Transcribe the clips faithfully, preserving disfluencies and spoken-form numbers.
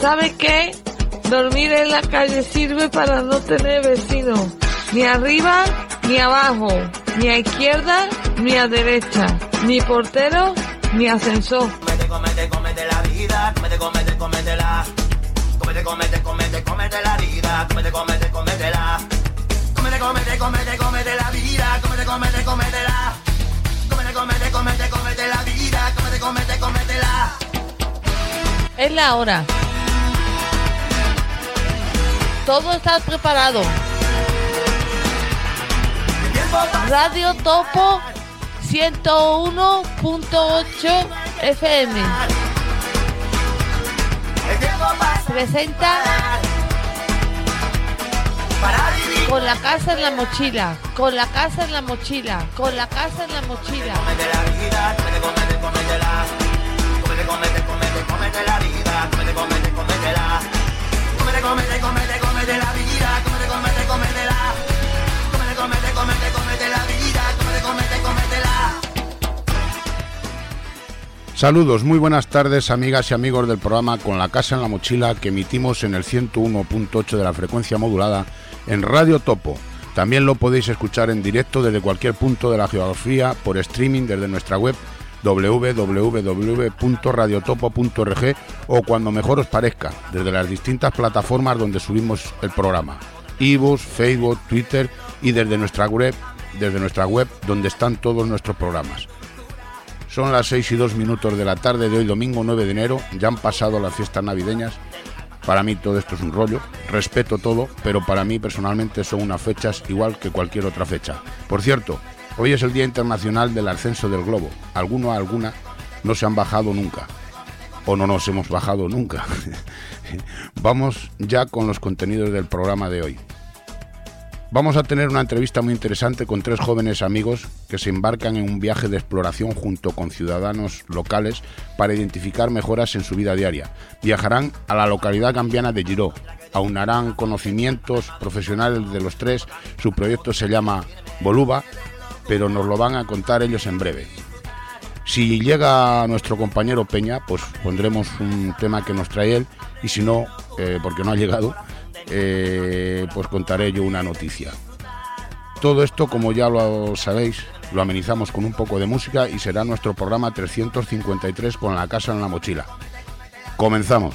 ¿Sabe qué? Dormir en la calle sirve para no tener vecinos, ni arriba ni abajo, ni a izquierda ni a derecha, ni portero ni ascensor. Comete, comete, comete la vida, comete, comete, cométela. Comete, comete, comete, comete la vida, comete, comete, cométela. Comete, comete, comete, comete la vida, comete, comete, cométela. Comete, comete, comete, comete la vida, comete, comete, cométela. Es la hora. Todo está preparado. Radio Topo ciento uno punto ocho F M presenta Con la casa en la mochila, con la casa en la mochila, con la casa en la mochila. Comete la vida, comete, comete, cométela. Comete, comete, comete, comete la vida, comete, comete, cométela. Comete, comete, comete, comete la vida, comete, comete, cométela. Comete, comete, comete, comete la vida, comete, comete, cométela. Saludos, muy buenas tardes, amigas y amigos del programa Con la casa en la mochila, que emitimos en el ciento uno punto ocho de la frecuencia modulada en Radio Topo. También lo podéis escuchar en directo desde cualquier punto de la geografía por streaming desde nuestra web doble u doble u doble u punto radio topo punto org o cuando mejor os parezca, desde las distintas plataformas donde subimos el programa, iVoox, Facebook, Twitter y desde nuestra web, desde nuestra web donde están todos nuestros programas. Son las seis y dos minutos de la tarde de hoy, domingo nueve de enero, ya han pasado las fiestas navideñas. Para mí todo esto es un rollo, respeto todo, pero para mí personalmente son unas fechas igual que cualquier otra fecha. Por cierto, hoy es el Día Internacional del Ascenso del Globo. Alguno a alguna no se han bajado nunca, o no nos hemos bajado nunca. Vamos ya con los contenidos del programa de hoy. Vamos a tener una entrevista muy interesante con tres jóvenes amigos que se embarcan en un viaje de exploración junto con ciudadanos locales para identificar mejoras en su vida diaria. Viajarán a la localidad gambiana de Giró, aunarán conocimientos profesionales de los tres. Su proyecto se llama Boluba, pero nos lo van a contar ellos en breve. Si llega nuestro compañero Peña, pues pondremos un tema que nos trae él, y si no, eh, porque no ha llegado, Eh, pues contaré yo una noticia. Todo esto, como ya lo sabéis, lo amenizamos con un poco de música y será nuestro programa trescientos cincuenta y tres con la casa en la mochila. Comenzamos.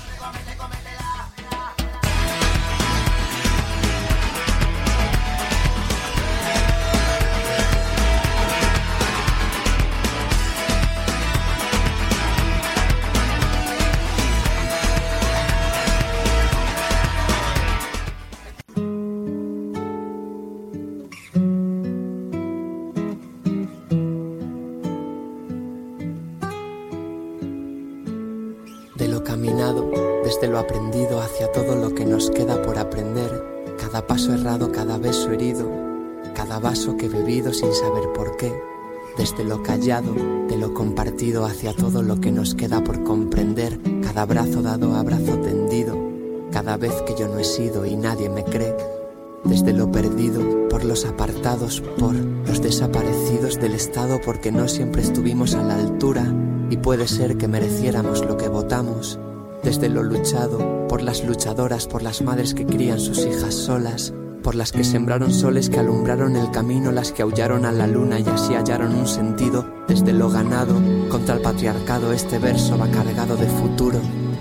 Lo aprendido hacia todo lo que nos queda por aprender, cada paso errado, cada beso herido, cada vaso que he bebido sin saber por qué, desde lo callado, de lo compartido hacia todo lo que nos queda por comprender, cada abrazo dado, abrazo tendido, cada vez que yo no he sido y nadie me cree, desde lo perdido, por los apartados, por los desaparecidos del Estado, porque no siempre estuvimos a la altura y puede ser que mereciéramos lo que votamos. Desde lo luchado, por las luchadoras, por las madres que crían sus hijas solas, por las que sembraron soles que alumbraron el camino, las que aullaron a la luna y así hallaron un sentido. Desde lo ganado, contra el patriarcado, este verso va cargado de futuro.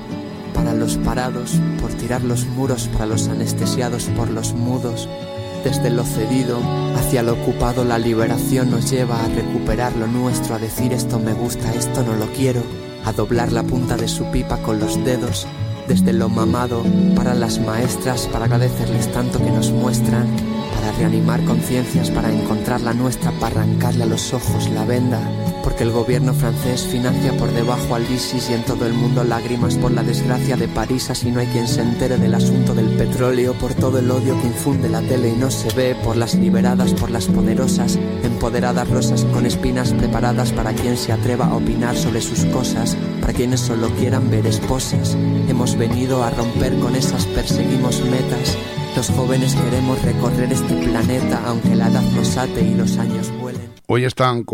Para los parados, por tirar los muros, para los anestesiados, por los mudos. Desde lo cedido, hacia lo ocupado, la liberación nos lleva a recuperar lo nuestro, a decir esto me gusta, esto no lo quiero, a doblar la punta de su pipa con los dedos, desde lo mamado, para las maestras, para agradecerles tanto que nos muestran, para reanimar conciencias, para encontrar la nuestra, para arrancarle a los ojos la venda, porque el gobierno francés financia por debajo al ISIS y en todo el mundo lágrimas por la desgracia de París, así no hay quien se entere del asunto del petróleo, por todo el odio que infunde la tele y no se ve, por las liberadas, por las poderosas, empoderadas rosas con espinas preparadas para quien se atreva a opinar sobre sus cosas, para quienes solo quieran ver esposas. Hemos venido a romper con esas, perseguimos metas. Los jóvenes queremos recorrer este planeta, aunque la edad nos ate y los años vuelen. Hoy están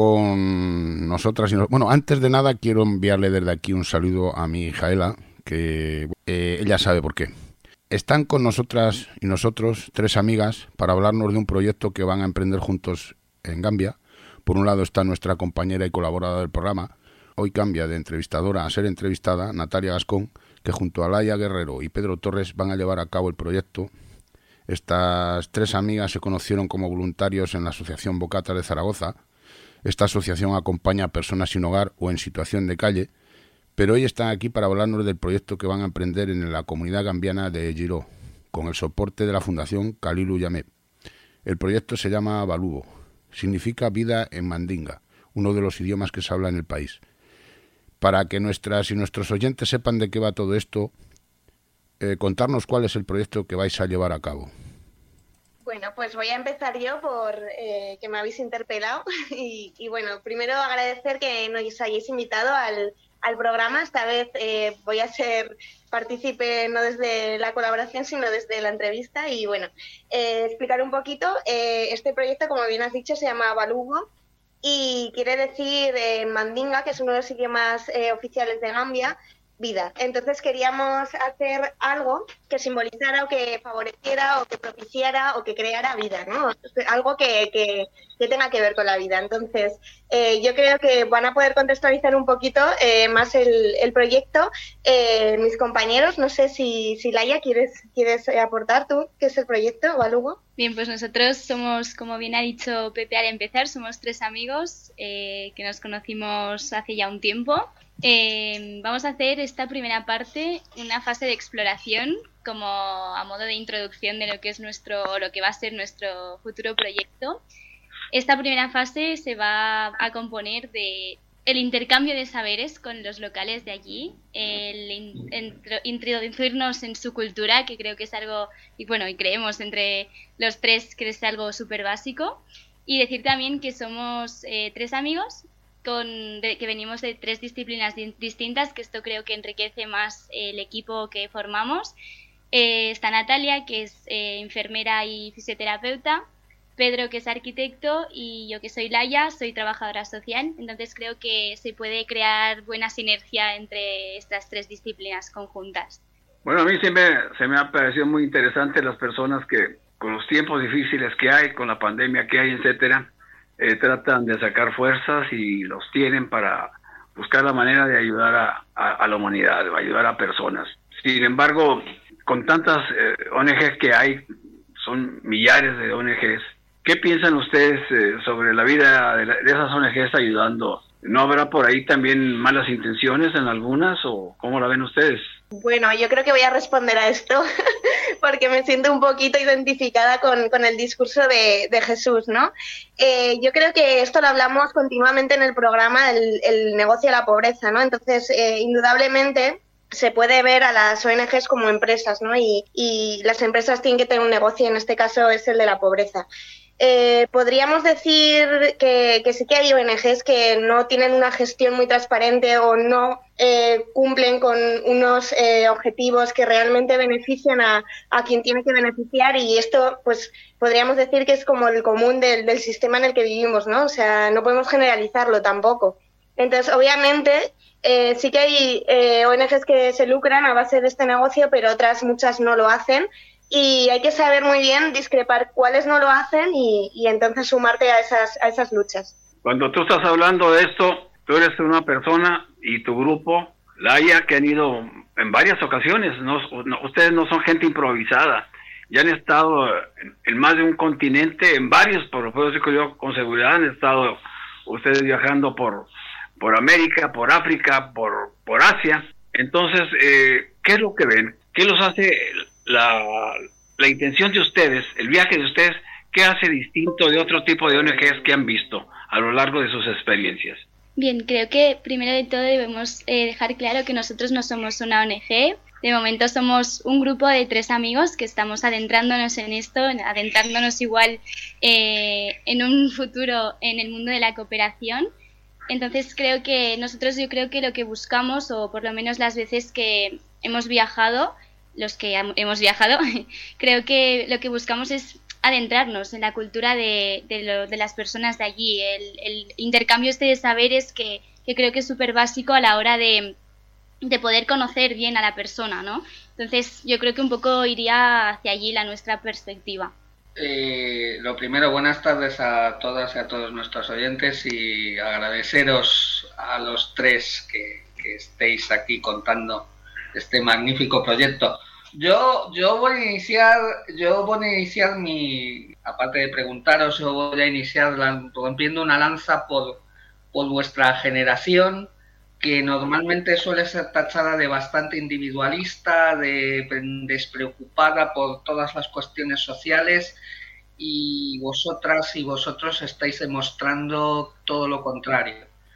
con nosotras y nos... Bueno, antes de nada quiero enviarle desde aquí un saludo a mi hija Ela, que eh, ella ya sabe por qué. Están con nosotras y nosotros tres amigas para hablarnos de un proyecto que van a emprender juntos en Gambia. Por un lado está nuestra compañera y colaboradora del programa, hoy cambia de entrevistadora a ser entrevistada, Natalia Gascón, que junto a Laia Guerrero y Pedro Torres van a llevar a cabo el proyecto. Estas tres amigas se conocieron como voluntarios en la Asociación Bocata de Zaragoza. Esta asociación acompaña a personas sin hogar o en situación de calle, pero hoy están aquí para hablarnos del proyecto que van a emprender en la comunidad gambiana de Giró, con el soporte de la Fundación Kalilu Yamé. El proyecto se llama Balugo, significa vida en mandinga, uno de los idiomas que se habla en el país. Para que nuestras y nuestros oyentes sepan de qué va todo esto, eh, contarnos cuál es el proyecto que vais a llevar a cabo. Bueno, pues voy a empezar yo por eh, que me habéis interpelado y, y bueno, primero agradecer que nos hayáis invitado al, al programa. Esta vez eh, voy a ser partícipe no desde la colaboración, sino desde la entrevista y bueno, eh, explicar un poquito. Eh, este proyecto, como bien has dicho, se llama Balugo y quiere decir eh, mandinga, que es uno de los idiomas eh, oficiales de Gambia, vida. Entonces queríamos hacer algo que simbolizara o que favoreciera o que propiciara o que creara vida, ¿no? Algo que, que, que tenga que ver con la vida. Entonces eh, yo creo que van a poder contextualizar un poquito eh, más el, el proyecto eh, mis compañeros. No sé si, si Laia, ¿quieres, quieres aportar tú qué es el proyecto Balugo? Bien, pues nosotros somos, como bien ha dicho Pepe al empezar, somos tres amigos eh, que nos conocimos hace ya un tiempo. Eh, vamos a hacer esta primera parte una fase de exploración como a modo de introducción de lo que es nuestro, lo que va a ser nuestro futuro proyecto. Esta primera fase se va a componer de el intercambio de saberes con los locales de allí, el in, intro, introducirnos en su cultura, que creo que es algo, y bueno, y creemos entre los tres que es algo súper básico, y decir también que somos eh, tres amigos con, de, que venimos de tres disciplinas di, distintas, que esto creo que enriquece más eh, el equipo que formamos. Eh, está Natalia, que es eh, enfermera y fisioterapeuta, Pedro, que es arquitecto, y yo, que soy Laia, soy trabajadora social. Entonces creo que se puede crear buena sinergia entre estas tres disciplinas conjuntas. Bueno, a mí se me, se me ha parecido muy interesante las personas que, con los tiempos difíciles que hay, con la pandemia que hay, etcétera, eh, tratan de sacar fuerzas y los tienen para buscar la manera de ayudar a, a, a la humanidad, de ayudar a personas. Sin embargo, con tantas eh, O N Ges que hay, son millares de O N Ges, ¿qué piensan ustedes eh, sobre la vida de, la, de esas O N Ges ayudando? ¿No habrá por ahí también malas intenciones en algunas o cómo la ven ustedes? Bueno, yo creo que voy a responder a esto porque me siento un poquito identificada con, con el discurso de, de Jesús, ¿no? Eh, yo creo que esto lo hablamos continuamente en el programa, el, el negocio de la pobreza, ¿no? Entonces, eh, indudablemente se puede ver a las O N Ges como empresas, ¿no? Y, y las empresas tienen que tener un negocio, y en este caso es el de la pobreza. Eh, podríamos decir que, que sí que hay O N Ges que no tienen una gestión muy transparente o no eh, cumplen con unos eh, objetivos que realmente benefician a, a quien tiene que beneficiar, y esto pues podríamos decir que es como el común del, del sistema en el que vivimos, ¿no? O sea, no podemos generalizarlo tampoco. Entonces, obviamente, eh, sí que hay eh, O N Ges que se lucran a base de este negocio, pero otras muchas no lo hacen. Y hay que saber muy bien discrepar cuáles no lo hacen y, y entonces sumarte a esas, a esas luchas. Cuando tú estás hablando de esto, tú eres una persona y tu grupo, Laia, que han ido en varias ocasiones, no, no, ustedes no son gente improvisada, ya han estado en, en más de un continente, en varios, por lo puedo decir que yo con seguridad, han estado ustedes viajando por, por América, por África, por, por Asia. Entonces, eh, ¿qué es lo que ven? ¿Qué los hace... La, la intención de ustedes, el viaje de ustedes, ¿qué hace distinto de otro tipo de O N Ges que han visto a lo largo de sus experiencias? Bien, creo que primero de todo debemos eh, dejar claro que nosotros no somos una O N Ge. De momento somos un grupo de tres amigos que estamos adentrándonos en esto, adentrándonos igual eh, en un futuro en el mundo de la cooperación. Entonces creo que nosotros yo creo que lo que buscamos, o por lo menos las veces que hemos viajado, los que hemos viajado, creo que lo que buscamos es adentrarnos en la cultura de, de, lo, de las personas de allí, el, el intercambio este de saberes que, que creo que es súper básico a la hora de, de poder conocer bien a la persona, ¿no? Entonces yo creo que un poco iría hacia allí la nuestra perspectiva. Eh, lo primero, buenas tardes a todas y a todos nuestros oyentes y agradeceros a los tres que, que estéis aquí contando este magnífico proyecto. Yo, yo voy a iniciar, yo voy a iniciar mi, aparte de preguntaros, yo voy a iniciar rompiendo una lanza por, por vuestra generación, que normalmente suele ser tachada de bastante individualista, de despreocupada por todas las cuestiones sociales, y vosotras y vosotros estáis demostrando todo lo contrario.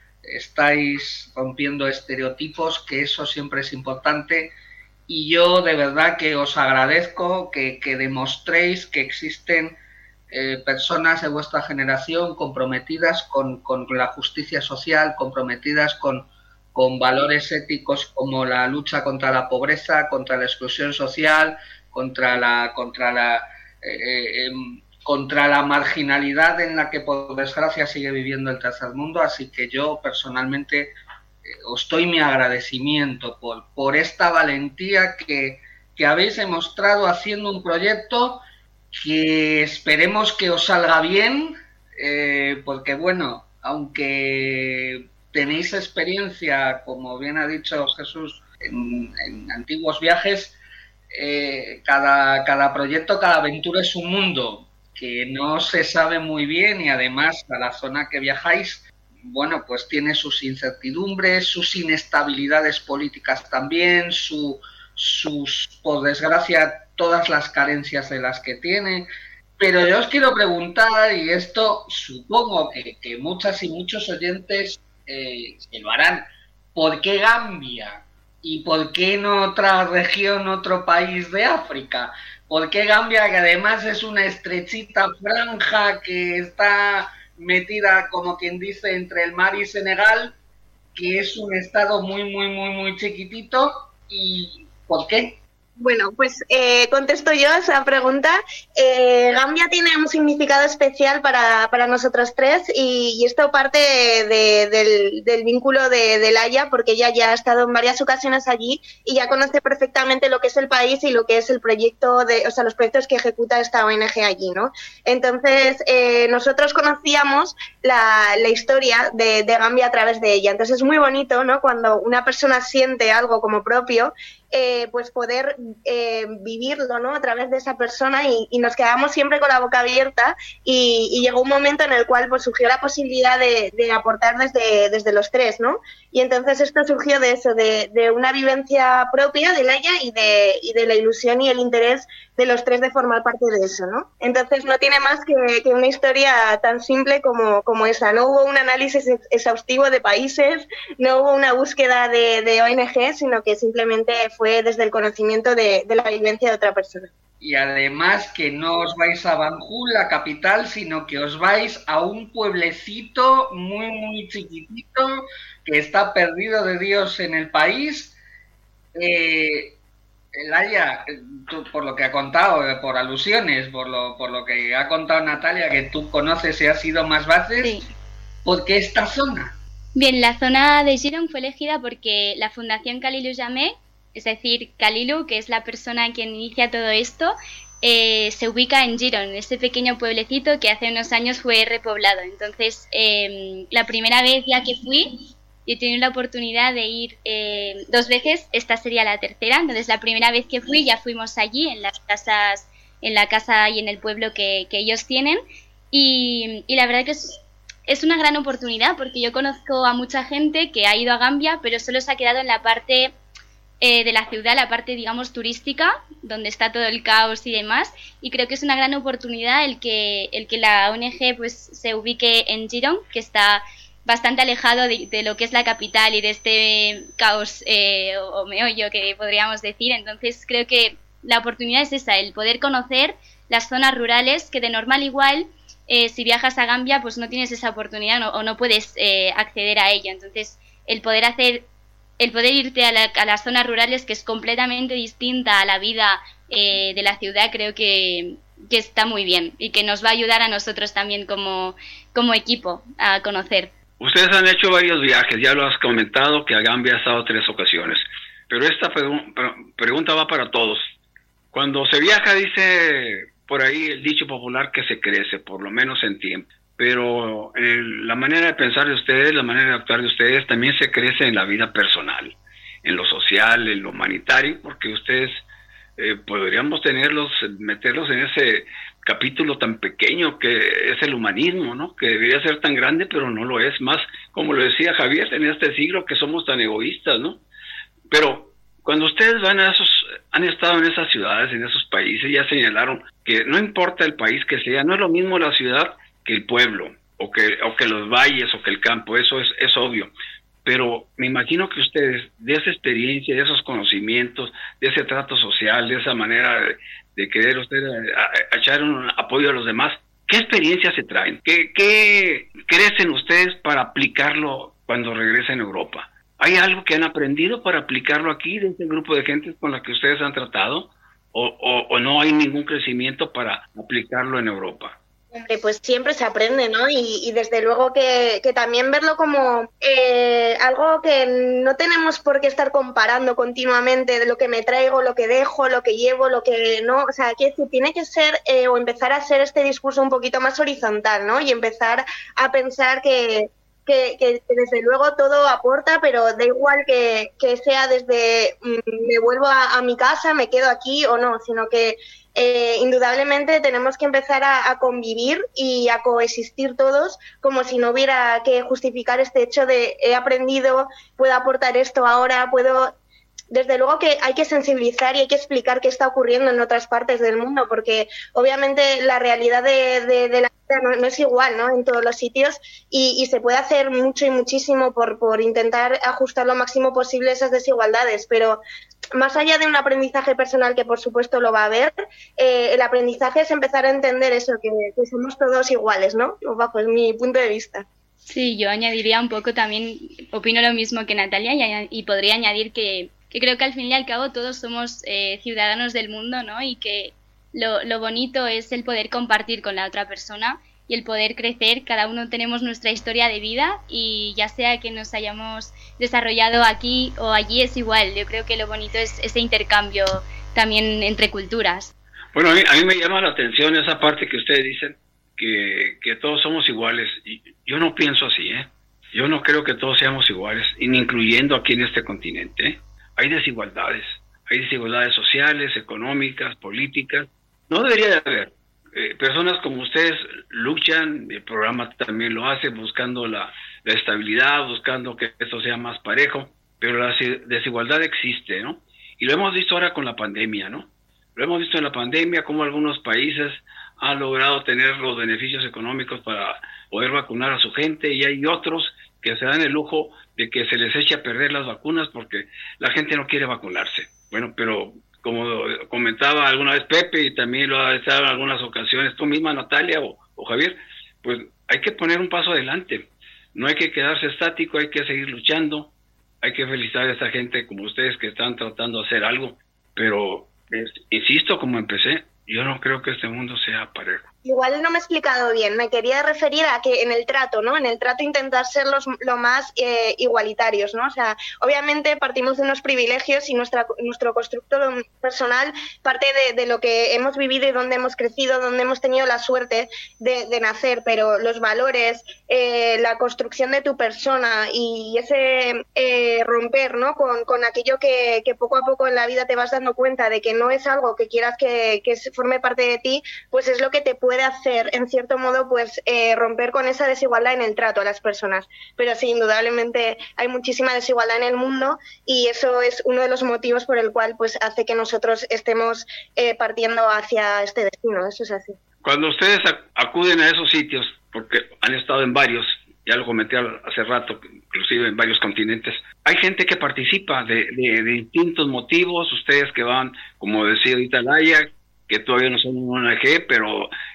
Estáis rompiendo estereotipos, que eso siempre es importante, y yo de verdad que os agradezco que, que demostréis que existen eh, personas de vuestra generación comprometidas con, con la justicia social, comprometidas con con valores éticos como la lucha contra la pobreza, contra la exclusión social, contra la contra la eh, eh, contra la marginalidad en la que por desgracia sigue viviendo el tercer mundo. Así que yo personalmente eh, os doy mi agradecimiento por, por esta valentía que, que habéis demostrado haciendo un proyecto que esperemos que os salga bien, eh, porque bueno, aunque tenéis experiencia, como bien ha dicho Jesús, en, en antiguos viajes, eh, cada, cada proyecto, cada aventura es un mundo que no se sabe muy bien, y además a la zona que viajáis, bueno, pues tiene sus incertidumbres, sus inestabilidades políticas también, su, sus, por desgracia, todas las carencias de las que tiene. Pero yo os quiero preguntar, y esto supongo que, que muchas y muchos oyentes Eh, se lo harán, ¿por qué Gambia? ¿Y por qué en otra región, otro país de África? ¿Por qué Gambia, que además es una estrechita franja que está metida, como quien dice, entre el mar y Senegal, que es un estado muy, muy, muy, muy chiquitito? ¿Y por qué? Bueno, pues eh, contesto yo a esa pregunta. Eh, Gambia tiene un significado especial para, para nosotros tres, y, y esto parte de, del, del vínculo de, de Laia, porque ella ya ha estado en varias ocasiones allí y ya conoce perfectamente lo que es el país y lo que es el proyecto, de, o sea, los proyectos que ejecuta esta O N G allí, ¿no? Entonces, eh, nosotros conocíamos la, la historia de, de Gambia a través de ella. Entonces es muy bonito, ¿no?, cuando una persona siente algo como propio, Eh, pues poder eh, vivirlo, ¿no?, a través de esa persona, y, y nos quedamos siempre con la boca abierta, y, y llegó un momento en el cual pues surgió la posibilidad de, de aportar desde, desde los tres, ¿no? Y entonces esto surgió de eso, de, de una vivencia propia de Laia y de, y de la ilusión y el interés de los tres de formar parte de eso, ¿no? Entonces no tiene más que, que una historia tan simple como, como esa. No hubo un análisis exhaustivo de países, no hubo una búsqueda de, de O N G, sino que simplemente fue desde el conocimiento de, de la vivencia de otra persona. Y además que no os vais a Banjul, la capital, sino que os vais a un pueblecito muy, muy chiquitito que está perdido de Dios en el país. Eh, Laia, tú, por lo que ha contado, por alusiones, por lo, por lo que ha contado Natalia, que tú conoces y has ido más veces, sí. ¿Por qué esta zona? Bien, la zona de Girón fue elegida porque la Fundación Kalilu Jammeh, es decir, Kalilu, que es la persona quien inicia todo esto, eh, se ubica en Girón, ese pequeño pueblecito que hace unos años fue repoblado. Entonces, eh, la primera vez ya que fui, yo he tenido la oportunidad de ir eh, dos veces, esta sería la tercera. Entonces, la primera vez que fui ya fuimos allí, en las casas, en la casa y en el pueblo que, que ellos tienen, y, y la verdad que es, es una gran oportunidad, porque yo conozco a mucha gente que ha ido a Gambia, pero solo se ha quedado en la parte eh, de la ciudad, la parte, digamos, turística, donde está todo el caos y demás, y creo que es una gran oportunidad el que, el que la O N G pues, se ubique en Girón, que está bastante alejado de, de lo que es la capital y de este caos eh, o, o meollo que podríamos decir. Entonces creo que la oportunidad es esa, el poder conocer las zonas rurales, que de normal igual eh, si viajas a Gambia pues no tienes esa oportunidad, no, o no puedes eh, acceder a ello. Entonces el poder hacer, el poder irte a, la, a las zonas rurales, que es completamente distinta a la vida eh, de la ciudad, creo que que está muy bien y que nos va a ayudar a nosotros también como, como equipo a conocer. Ustedes han hecho varios viajes, ya lo has comentado, que a Gambia ha estado tres ocasiones. pero esta pregun- pregunta va para todos. Cuando se viaja, dice por ahí el dicho popular que se crece, por lo menos en tiempo. Pero eh, la manera de pensar de ustedes, la manera de actuar de ustedes, también se crece en la vida personal, en lo social, en lo humanitario, porque ustedes eh, podríamos tenerlos, meterlos en ese capítulo tan pequeño que es el humanismo, ¿no? Que debería ser tan grande, pero no lo es. Más, como lo decía Javier, en este siglo que somos tan egoístas, ¿no? Pero cuando ustedes van a esos, han estado en esas ciudades, en esos países, ya señalaron que no importa el país que sea, no es lo mismo la ciudad que el pueblo, o que, o que los valles, o que el campo, eso es, es obvio. Pero me imagino que ustedes, de esa experiencia, de esos conocimientos, de ese trato social, de esa manera de, de querer ustedes a, a echar un apoyo a los demás, ¿qué experiencias se traen? ¿Qué, qué crecen ustedes para aplicarlo cuando regresen a Europa? ¿Hay algo que han aprendido para aplicarlo aquí de este grupo de gente con la que ustedes han tratado? ¿O, o, o no hay ningún crecimiento para aplicarlo en Europa? Hombre, pues siempre se aprende, ¿no? Y, y desde luego que, que también verlo como eh, algo que no tenemos por qué estar comparando continuamente de lo que me traigo, lo que dejo, lo que llevo, lo que no. O sea, que tiene que ser eh, o empezar a hacer este discurso un poquito más horizontal, ¿no? Y empezar a pensar que, que, que desde luego todo aporta, pero da igual que, que sea desde mm, me vuelvo a, a mi casa, me quedo aquí o no, sino que Eh, indudablemente tenemos que empezar a, a convivir y a coexistir todos como si no hubiera que justificar este hecho de he aprendido, puedo aportar esto ahora, puedo... Desde luego que hay que sensibilizar y hay que explicar qué está ocurriendo en otras partes del mundo, porque obviamente la realidad de, de, de la vida no, no es igual, ¿no? En todos los sitios y, y se puede hacer mucho y muchísimo por, por intentar ajustar lo máximo posible esas desigualdades, pero más allá de un aprendizaje personal que por supuesto lo va a haber, eh, el aprendizaje es empezar a entender eso, que, que somos todos iguales, ¿no? Bajo es mi punto de vista. Sí, yo añadiría un poco también, opino lo mismo que Natalia y, y podría añadir que, que creo que al fin y al cabo todos somos eh, ciudadanos del mundo, ¿no? Y que lo, lo bonito es el poder compartir con la otra persona y el poder crecer. Cada uno tenemos nuestra historia de vida y ya sea que nos hayamos desarrollado aquí o allí es igual. Yo creo que lo bonito es ese intercambio también entre culturas. Bueno, a mí, a mí me llama la atención esa parte que ustedes dicen que, que todos somos iguales. Y yo no pienso así, ¿eh? Yo no creo que todos seamos iguales, incluyendo aquí en este continente, ¿eh? Hay desigualdades, hay desigualdades sociales, económicas, políticas. No debería de haber. Eh, personas como ustedes luchan, el programa también lo hace, buscando la, la estabilidad, buscando que esto sea más parejo, pero la desigualdad existe, ¿no? Y lo hemos visto ahora con la pandemia, ¿no? Lo hemos visto en la pandemia, cómo algunos países han logrado tener los beneficios económicos para poder vacunar a su gente, y hay otros que se dan el lujo de que se les eche a perder las vacunas porque la gente no quiere vacunarse. Bueno, pero como comentaba alguna vez Pepe, y también lo ha estado en algunas ocasiones tú misma, Natalia o, o Javier, pues hay que poner un paso adelante. No hay que quedarse estático, hay que seguir luchando, hay que felicitar a esa gente como ustedes que están tratando de hacer algo, pero es, insisto, como empecé, yo no creo que este mundo sea parejo. Igual no me he explicado bien, me quería referir a que en el trato, ¿no? En el trato intentar ser los, lo más eh, igualitarios, ¿no? O sea, obviamente partimos de unos privilegios y nuestra, nuestro constructo personal parte de, de lo que hemos vivido y donde hemos crecido, donde hemos tenido la suerte de, de nacer, pero los valores, eh, la construcción de tu persona y ese eh, romper, ¿no? Con, con aquello que, que poco a poco en la vida te vas dando cuenta de que no es algo que quieras que, que forme parte de ti, pues es lo que te puede puede hacer, en cierto modo, pues eh, romper con esa desigualdad en el trato a las personas. Pero sí, indudablemente hay muchísima desigualdad en el mundo y eso es uno de los motivos por el cual pues hace que nosotros estemos eh, partiendo hacia este destino. Eso es así. Cuando ustedes acuden a esos sitios, porque han estado en varios, ya lo comenté hace rato, inclusive en varios continentes, hay gente que participa de, de, de distintos motivos, ustedes que van, como decía ahorita Laia, que todavía no son una O N G, pero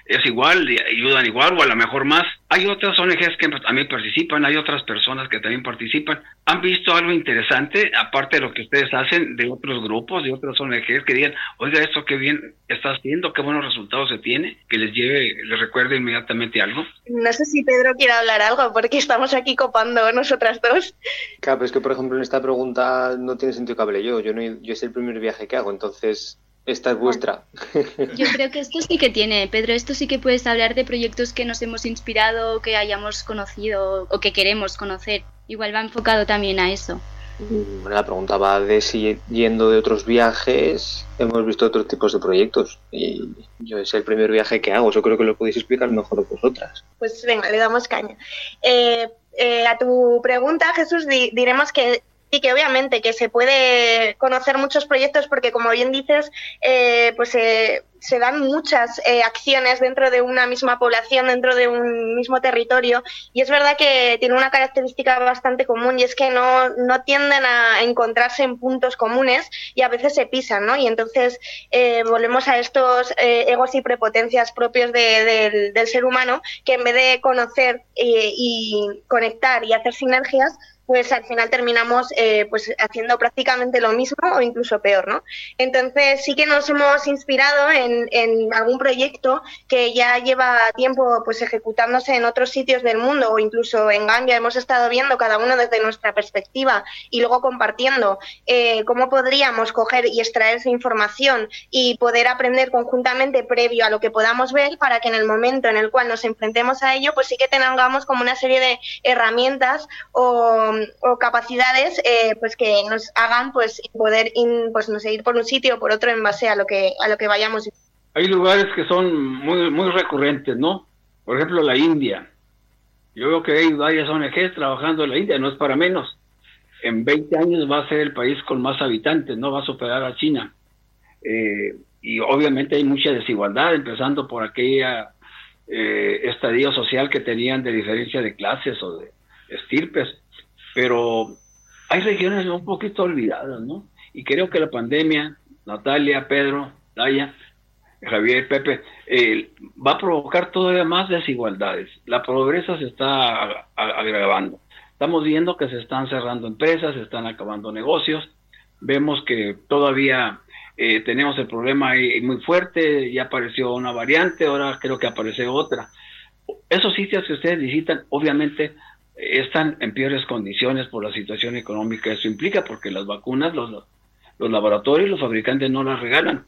es igual, y ayudan igual o a lo mejor más. Hay otras O N Ges que también participan, hay otras personas que también participan. ¿Han visto algo interesante, aparte de lo que ustedes hacen, de otros grupos, de otras O N Ges que digan, oiga, esto qué bien está haciendo, qué buenos resultados se tiene, que les lleve, les recuerde inmediatamente algo? No sé si Pedro quiere hablar algo, porque estamos aquí copando nosotras dos. Claro, pero es que, por ejemplo, en esta pregunta no tiene sentido que hable yo. Yo, no, yo es el primer viaje que hago, entonces esta es vuestra. Yo creo que esto sí que tiene, Pedro, esto sí que puedes hablar de proyectos que nos hemos inspirado, que hayamos conocido o que queremos conocer. Igual va enfocado también a eso. Bueno, la pregunta va de si yendo de otros viajes hemos visto otros tipos de proyectos. Y yo es el primer viaje que hago, yo creo que lo podéis explicar mejor vosotras. Pues venga, le damos caña. Eh, eh, a tu pregunta, Jesús, di- diremos que sí, que obviamente que se puede conocer muchos proyectos porque, como bien dices, eh, pues eh, se dan muchas eh, acciones dentro de una misma población, dentro de un mismo territorio, y es verdad que tiene una característica bastante común, y es que no, no tienden a encontrarse en puntos comunes y a veces se pisan, ¿no? Y entonces eh, volvemos a estos eh, egos y prepotencias propios de, de, del ser humano, que en vez de conocer eh, y conectar y hacer sinergias, pues al final terminamos eh, pues haciendo prácticamente lo mismo o incluso peor, ¿no? Entonces sí que nos hemos inspirado en, en algún proyecto que ya lleva tiempo pues ejecutándose en otros sitios del mundo, o incluso en Gambia hemos estado viendo cada uno desde nuestra perspectiva y luego compartiendo eh, cómo podríamos coger y extraer esa información y poder aprender conjuntamente previo a lo que podamos ver, para que en el momento en el cual nos enfrentemos a ello, pues sí que tengamos como una serie de herramientas o o capacidades eh, pues que nos hagan pues poder in, pues no sé, ir por un sitio o por otro en base a lo que a lo que vayamos. Hay lugares que son muy muy recurrentes, ¿no? Por ejemplo, la India. Yo veo que hay varias O N Ges trabajando en la India, no es para menos. En veinte años va a ser el país con más habitantes, no va a superar a China. Eh, y obviamente hay mucha desigualdad, empezando por aquella eh, estadio social que tenían de diferencia de clases o de estirpes. Pero hay regiones un poquito olvidadas, ¿no? Y creo que la pandemia, Natalia, Pedro, Daya, Javier, Pepe, eh, va a provocar todavía más desigualdades. La pobreza se está ag- agravando. Estamos viendo que se están cerrando empresas, se están acabando negocios. Vemos que todavía eh, tenemos el problema ahí muy fuerte. Ya apareció una variante, ahora creo que aparece otra. Esos sitios que ustedes visitan, obviamente, están en peores condiciones por la situación económica. Eso implica, porque las vacunas, los, los laboratorios, los fabricantes no las regalan.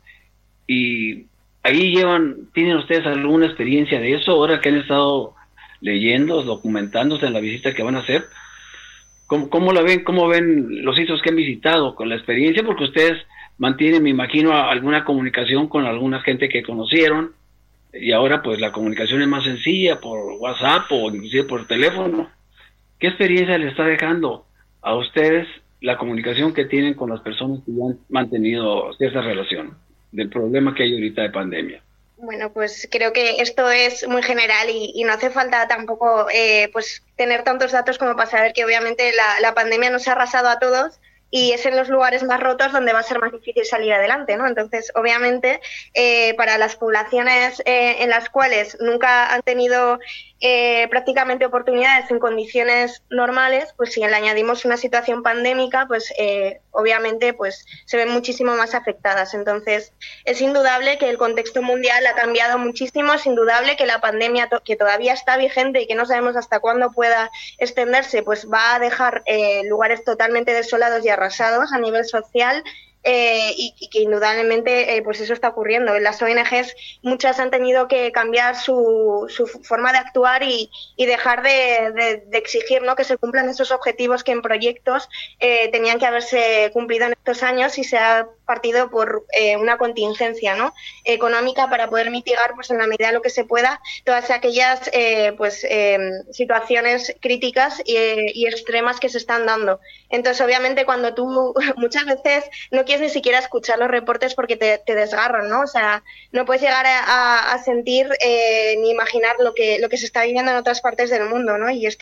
Y ahí llevan, ¿tienen ustedes alguna experiencia de eso? Ahora que han estado leyendo, documentándose en la visita que van a hacer, ¿cómo, cómo la ven? ¿Cómo ven los sitios que han visitado con la experiencia? Porque ustedes mantienen, me imagino, alguna comunicación con alguna gente que conocieron, y ahora pues la comunicación es más sencilla por WhatsApp o inclusive por teléfono. ¿Qué experiencia les está dejando a ustedes la comunicación que tienen con las personas que ya han mantenido cierta relación del problema que hay ahorita de pandemia? Bueno, pues creo que esto es muy general y, y no hace falta tampoco eh, pues tener tantos datos como para saber que obviamente la, la pandemia nos ha arrasado a todos, y es en los lugares más rotos donde va a ser más difícil salir adelante, ¿no? Entonces, obviamente, eh, para las poblaciones eh, en las cuales nunca han tenido eh, prácticamente oportunidades en condiciones normales, pues si le añadimos una situación pandémica, pues eh, obviamente pues se ven muchísimo más afectadas. Entonces, es indudable que el contexto mundial ha cambiado muchísimo, es indudable que la pandemia, to- que todavía está vigente y que no sabemos hasta cuándo pueda extenderse, pues va a dejar eh, lugares totalmente desolados y arrasados a nivel social. Eh, y, y que indudablemente eh, pues eso está ocurriendo. Las O N Ges, muchas han tenido que cambiar su, su forma de actuar y, y dejar de, de, de exigir, ¿no?, que se cumplan esos objetivos que en proyectos eh, tenían que haberse cumplido en estos años, y se ha partido por eh, una contingencia, ¿no?, económica, para poder mitigar, pues en la medida de lo que se pueda, todas aquellas eh, pues eh, situaciones críticas y, y extremas que se están dando. Entonces, obviamente, cuando tú muchas veces no quieres ni siquiera escuchar los reportes porque te, te desgarran, ¿no? O sea, no puedes llegar a, a, a sentir eh, ni imaginar lo que, lo que se está viviendo en otras partes del mundo, ¿no? Y esto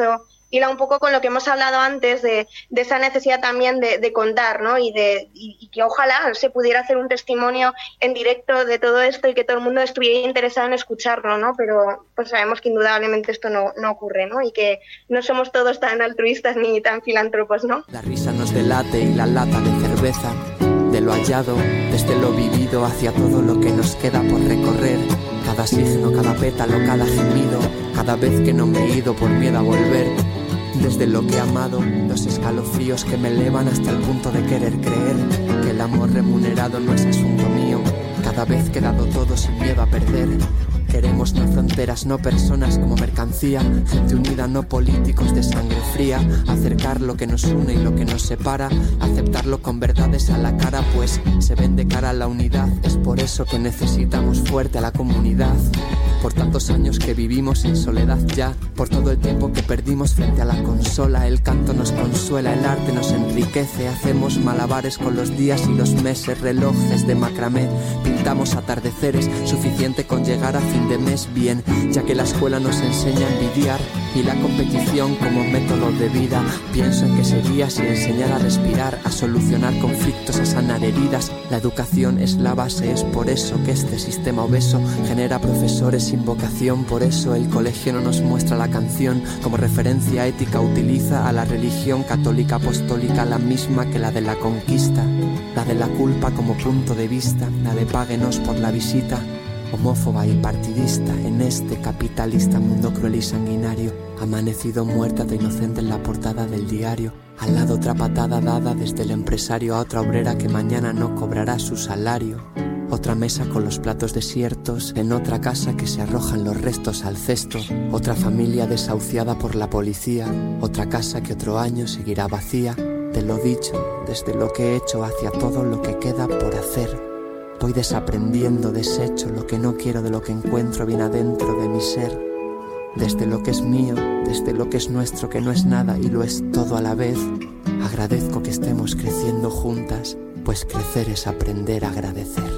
hila un poco con lo que hemos hablado antes de, de esa necesidad también de, de contar, ¿no? Y, de, y, y que ojalá se pudiera hacer un testimonio en directo de todo esto y que todo el mundo estuviera interesado en escucharlo, ¿no? Pero pues sabemos que indudablemente esto no, no ocurre, ¿no? Y que no somos todos tan altruistas ni tan filántropos, ¿no? La risa nos delate y la lata de cerveza, de lo hallado, desde lo vivido hacia todo lo que nos queda por recorrer. Cada signo, cada pétalo, cada gemido, cada vez que no me he ido por miedo a volver. Desde lo que he amado, los escalofríos que me elevan hasta el punto de querer creer que el amor remunerado no es asunto mío. Cada vez que he dado todo sin miedo a perder. Queremos no fronteras, no personas como mercancía. Gente unida, no políticos de sangre fría. Acercar lo que nos une y lo que nos separa. Aceptarlo con verdades a la cara, pues se ven de cara a la unidad. Es por eso que necesitamos fuerte a la comunidad. Por tantos años que vivimos en soledad ya. Por todo el tiempo que perdimos frente a la consola. El canto nos consuela, el arte nos enriquece. Hacemos malabares con los días y los meses. Relojes de macramé, pintamos atardeceres. Suficiente con llegar a fin de mes bien, ya que la escuela nos enseña a envidiar y la competición como método de vida. Pienso en que sería si enseñar a respirar, a solucionar conflictos, a sanar heridas. La educación es la base, es por eso que este sistema obeso genera profesores sin vocación. Por eso el colegio no nos muestra la canción como referencia ética, utiliza a la religión católica apostólica, la misma que la de la conquista, la de la culpa como punto de vista, la de páguenos por la visita. Homófoba y partidista en este capitalista mundo cruel y sanguinario. Amanecido muerta de inocente en la portada del diario. Al lado otra patada dada desde el empresario a otra obrera que mañana no cobrará su salario. Otra mesa con los platos desiertos, en otra casa que se arrojan los restos al cesto. Otra familia desahuciada por la policía. Otra casa que otro año seguirá vacía. De lo dicho, desde lo que he hecho hacia todo lo que queda por hacer. Voy desaprendiendo, desecho lo que no quiero de lo que encuentro bien adentro de mi ser. Desde lo que es mío, desde lo que es nuestro, que no es nada y lo es todo a la vez. Agradezco que estemos creciendo juntas, pues crecer es aprender a agradecer.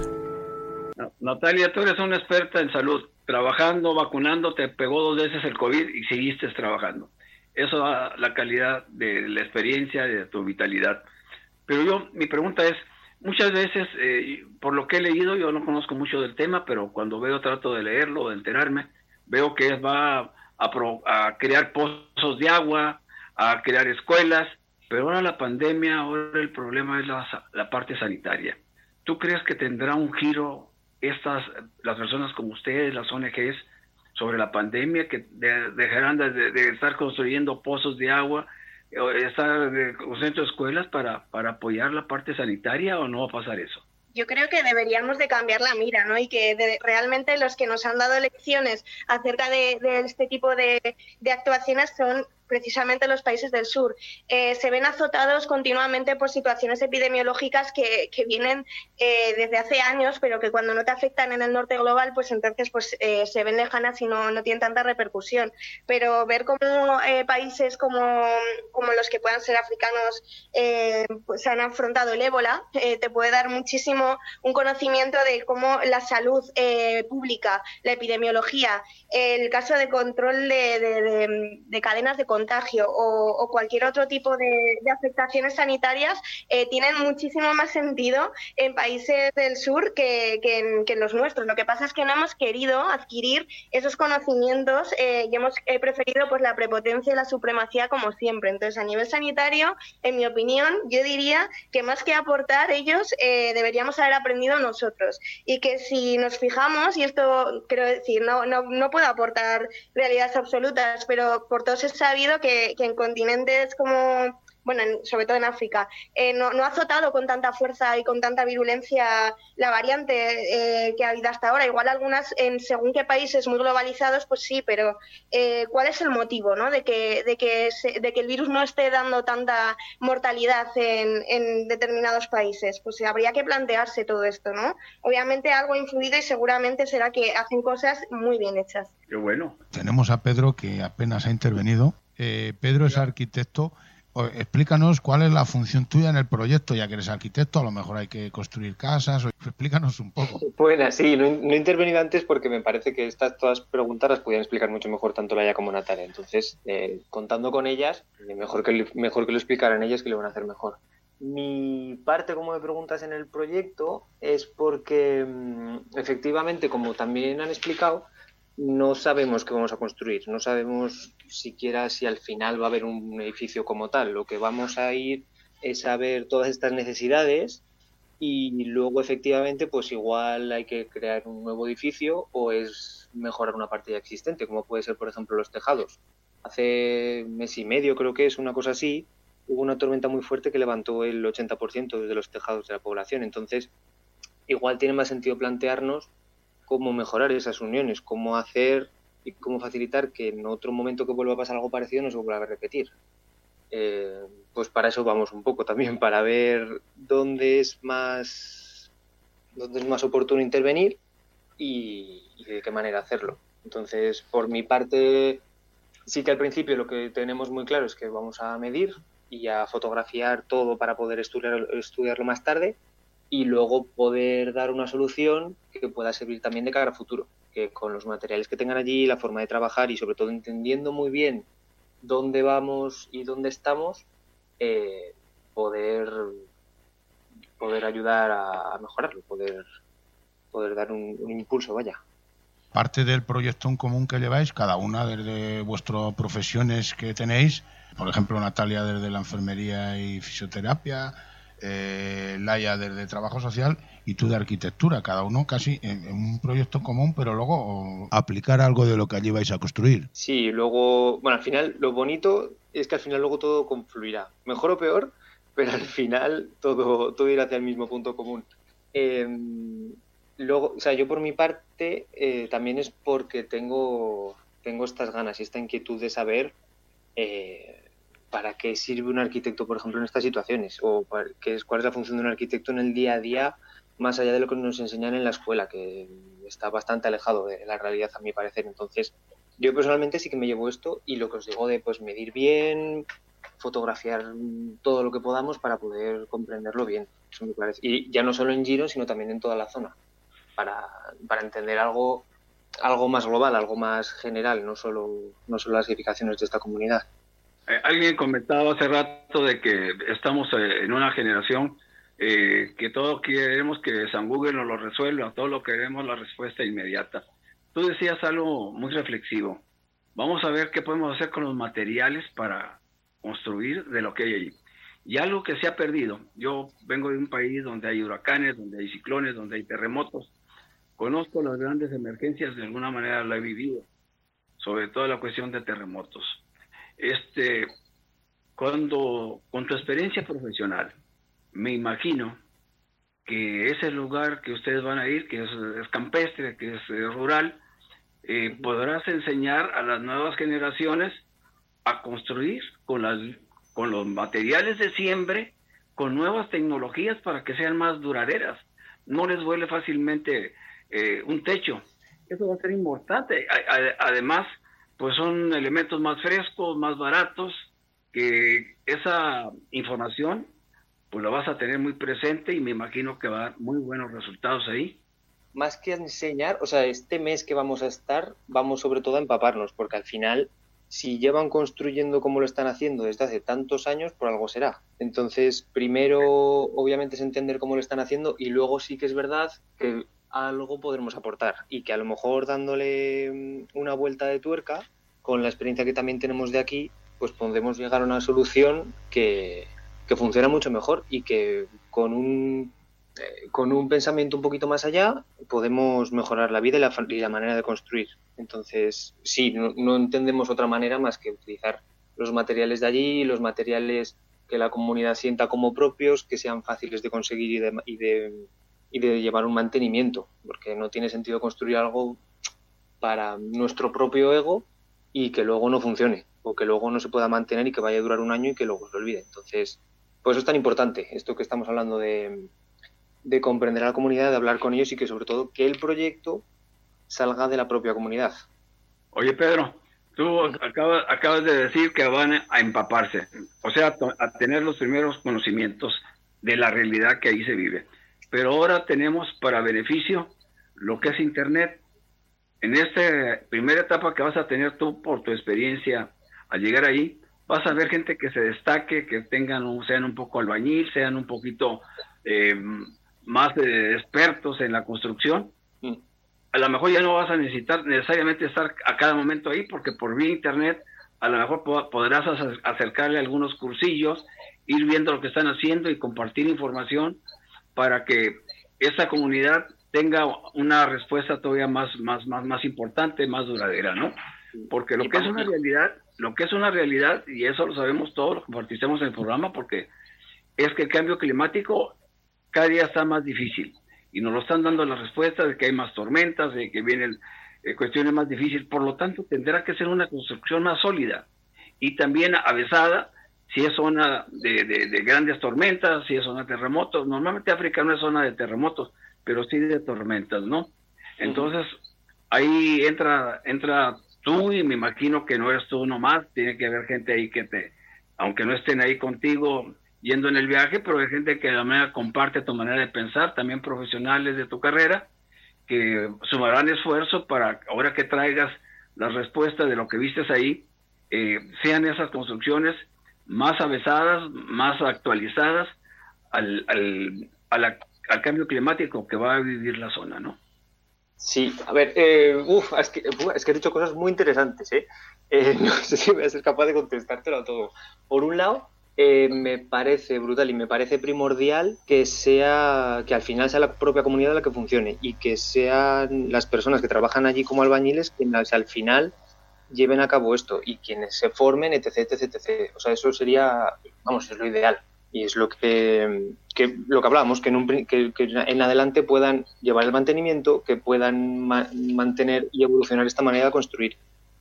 Natalia, tú eres una experta en salud, trabajando, vacunando, te pegó dos veces el COVID y seguiste trabajando. Eso da la calidad de la experiencia, de tu vitalidad. Pero yo, mi pregunta es, muchas veces, eh, por lo que he leído, yo no conozco mucho del tema, pero cuando veo, trato de leerlo, de enterarme, veo que va a, pro, a crear pozos de agua, a crear escuelas, pero ahora la pandemia, ahora el problema es la, la parte sanitaria. ¿Tú crees que tendrá un giro estas, las personas como ustedes, las O N Ges, sobre la pandemia, que de, dejarán de, de estar construyendo pozos de agua, estar construyendo escuelas para, para apoyar la parte sanitaria, o no va a pasar eso? Yo creo que deberíamos de cambiar la mira, ¿no? Y que de, realmente los que nos han dado lecciones acerca de, de este tipo de, de actuaciones son precisamente los países del sur. Eh, se ven azotados continuamente por situaciones epidemiológicas que, que vienen eh, desde hace años, pero que cuando no te afectan en el norte global, pues entonces pues eh, se ven lejanas y no, no tienen tanta repercusión. Pero ver cómo eh, países como, como los que puedan ser africanos eh, pues han afrontado el ébola, eh, te puede dar muchísimo un conocimiento de cómo la salud eh, pública, la epidemiología, el caso de control de, de, de, de cadenas de contagio o, o cualquier otro tipo de, de afectaciones sanitarias eh, tienen muchísimo más sentido en países del sur que, que, en, que en los nuestros. Lo que pasa es que no hemos querido adquirir esos conocimientos eh, y hemos eh, preferido pues la prepotencia y la supremacía como siempre. Entonces, a nivel sanitario, en mi opinión, yo diría que más que aportar ellos, eh, deberíamos haber aprendido nosotros. Y que si nos fijamos, y esto quiero decir, no, no, no puedo aportar realidades absolutas, pero por todos es sabido que, que en continentes como, bueno, en, sobre todo en África, eh, no, no ha azotado con tanta fuerza y con tanta virulencia la variante eh, que ha habido hasta ahora. Igual algunas, en según qué países muy globalizados, pues sí, pero eh, ¿cuál es el motivo, ¿no? de, que, de, que se, de que el virus no esté dando tanta mortalidad en, en determinados países? Pues habría que plantearse todo esto, ¿no? Obviamente algo ha influido y seguramente será que hacen cosas muy bien hechas. Qué bueno. Tenemos a Pedro, que apenas ha intervenido. Eh, Pedro es arquitecto. O, explícanos cuál es la función tuya en el proyecto, ya que eres arquitecto, a lo mejor hay que construir casas, o, explícanos un poco. Bueno, sí, no, no he intervenido antes porque me parece que estas todas preguntas las podían explicar mucho mejor tanto Laia como Natalia, entonces, eh, contando con ellas, mejor que, mejor que lo explicaran ellas, que lo van a hacer mejor. Mi parte, como me preguntas, en el proyecto es porque, efectivamente, como también han explicado, no sabemos qué vamos a construir, no sabemos siquiera si al final va a haber un edificio como tal. Lo que vamos a ir es a ver todas estas necesidades y luego efectivamente pues igual hay que crear un nuevo edificio o es mejorar una parte ya existente, como puede ser por ejemplo los tejados. Hace mes y medio, creo que es una cosa así, hubo una tormenta muy fuerte que levantó el ochenta por ciento de los tejados de la población, entonces igual tiene más sentido plantearnos cómo mejorar esas uniones, cómo hacer y cómo facilitar que en otro momento que vuelva a pasar algo parecido no se vuelva a repetir. Eh, pues para eso vamos un poco también, para ver dónde es más, dónde es más oportuno intervenir y, y de qué manera hacerlo. Entonces, por mi parte, sí que al principio lo que tenemos muy claro es que vamos a medir y a fotografiar todo para poder estudiar, estudiarlo más tarde, y luego poder dar una solución que pueda servir también de cara a futuro, que con los materiales que tengan allí, la forma de trabajar y sobre todo entendiendo muy bien dónde vamos y dónde estamos, eh, poder, poder ayudar a, a mejorarlo, poder, poder dar un, un impulso, vaya. Parte del proyecto en común que lleváis, cada una desde vuestras profesiones que tenéis, por ejemplo Natalia desde la enfermería y fisioterapia, Eh, Laia desde trabajo social y tú de arquitectura, cada uno casi en, en un proyecto común, pero luego aplicar algo de lo que allí vais a construir. Sí, luego, bueno, al final lo bonito es que al final luego todo confluirá, mejor o peor, pero al final todo, todo irá hacia el mismo punto común. Eh, luego, o sea, yo por mi parte eh, también es porque tengo, tengo estas ganas y esta inquietud de saber eh, ¿para qué sirve un arquitecto, por ejemplo, en estas situaciones? ¿O qué es, cuál es la función de un arquitecto en el día a día, más allá de lo que nos enseñan en la escuela, que está bastante alejado de la realidad, a mi parecer? Entonces, yo personalmente sí que me llevo esto y lo que os digo de pues medir bien, fotografiar todo lo que podamos para poder comprenderlo bien. Eso me parece. Y ya no solo en Giro, sino también en toda la zona, para, para entender algo, algo más global, algo más general, no solo, no solo las edificaciones de esta comunidad. Alguien comentaba hace rato de que estamos en una generación eh, que todo queremos que San Google nos lo resuelva, todo lo queremos la respuesta inmediata. Tú decías algo muy reflexivo. Vamos a ver qué podemos hacer con los materiales para construir de lo que hay allí. Y algo que se ha perdido. Yo vengo de un país donde hay huracanes, donde hay ciclones, donde hay terremotos. Conozco las grandes emergencias, de alguna manera lo he vivido, sobre todo la cuestión de terremotos. Este, cuando, con tu experiencia profesional, me imagino que ese lugar que ustedes van a ir, que es, es campestre, que es eh, rural, eh, podrás enseñar a las nuevas generaciones a construir con, las, con los materiales de siempre, con nuevas tecnologías para que sean más duraderas. No les vuele fácilmente eh, un techo. Eso va a ser importante. Además, pues son elementos más frescos, más baratos, que esa información pues la vas a tener muy presente y me imagino que va a dar muy buenos resultados ahí. Más que enseñar, o sea, este mes que vamos a estar, vamos sobre todo a empaparnos, porque al final, si llevan construyendo como lo están haciendo desde hace tantos años, por algo será. Entonces, primero, obviamente, es entender cómo lo están haciendo y luego sí que es verdad que algo podremos aportar y que a lo mejor dándole una vuelta de tuerca, con la experiencia que también tenemos de aquí, pues podemos llegar a una solución que, que funciona mucho mejor y que con un, eh, con un pensamiento un poquito más allá podemos mejorar la vida y la, y la manera de construir. Entonces, sí, no, no entendemos otra manera más que utilizar los materiales de allí, los materiales que la comunidad sienta como propios, que sean fáciles de conseguir y de, y de y de llevar un mantenimiento, porque no tiene sentido construir algo para nuestro propio ego y que luego no funcione, o que luego no se pueda mantener y que vaya a durar un año y que luego se olvide. Entonces, por eso es tan importante esto que estamos hablando de, de comprender a la comunidad, de hablar con ellos y que sobre todo que el proyecto salga de la propia comunidad. Oye, Pedro, Tú acabas, acabas de decir que van a empaparse, o sea, a tener los primeros conocimientos de la realidad que ahí se vive. Pero ahora tenemos para beneficio lo que es Internet. En esta primera etapa que vas a tener tú por tu experiencia al llegar ahí, vas a ver gente que se destaque, que tengan un, sean un poco albañil, sean un poquito eh, más eh, expertos en la construcción. Mm. A lo mejor ya no vas a necesitar necesariamente estar a cada momento ahí, porque por vía Internet a lo mejor podrás acercarle algunos cursillos, ir viendo lo que están haciendo y compartir información para que esa comunidad tenga una respuesta todavía más, más, más, más importante, más duradera, ¿no? Porque lo que es una realidad, lo que es una realidad, y eso lo sabemos todos los que participamos en el programa, porque es que el cambio climático cada día está más difícil, y nos lo están dando las respuestas de que hay más tormentas, de que vienen eh, cuestiones más difíciles, por lo tanto tendrá que ser una construcción más sólida, y también avesada, si es zona de, de, de grandes tormentas, si es zona de terremotos. Normalmente África no es zona de terremotos, pero sí de tormentas, ¿no? Entonces, ahí entra entra tú, y me imagino que no eres tú nomás, tiene que haber gente ahí que te, aunque no estén ahí contigo yendo en el viaje, pero hay gente que de la manera comparte tu manera de pensar, también profesionales de tu carrera, que sumarán esfuerzo para, ahora que traigas las respuestas de lo que vistes ahí, eh, sean esas construcciones más avesadas, más actualizadas al, al, a la, al cambio climático que va a vivir la zona, ¿no? Sí, a ver, eh, uf, es, que, es que he dicho cosas muy interesantes, ¿eh? eh no sé si voy a ser capaz de contestártelo a todo. Por un lado, eh, me parece brutal y me parece primordial que sea, que al final sea la propia comunidad la que funcione, y que sean las personas que trabajan allí como albañiles quienes al final lleven a cabo esto, y quienes se formen, etc, etc, etcétera. O sea, eso sería, vamos, es lo ideal. Y es lo que, que lo que hablábamos, que en, un, que, que en adelante puedan llevar el mantenimiento, que puedan ma mantener y evolucionar esta manera de construir.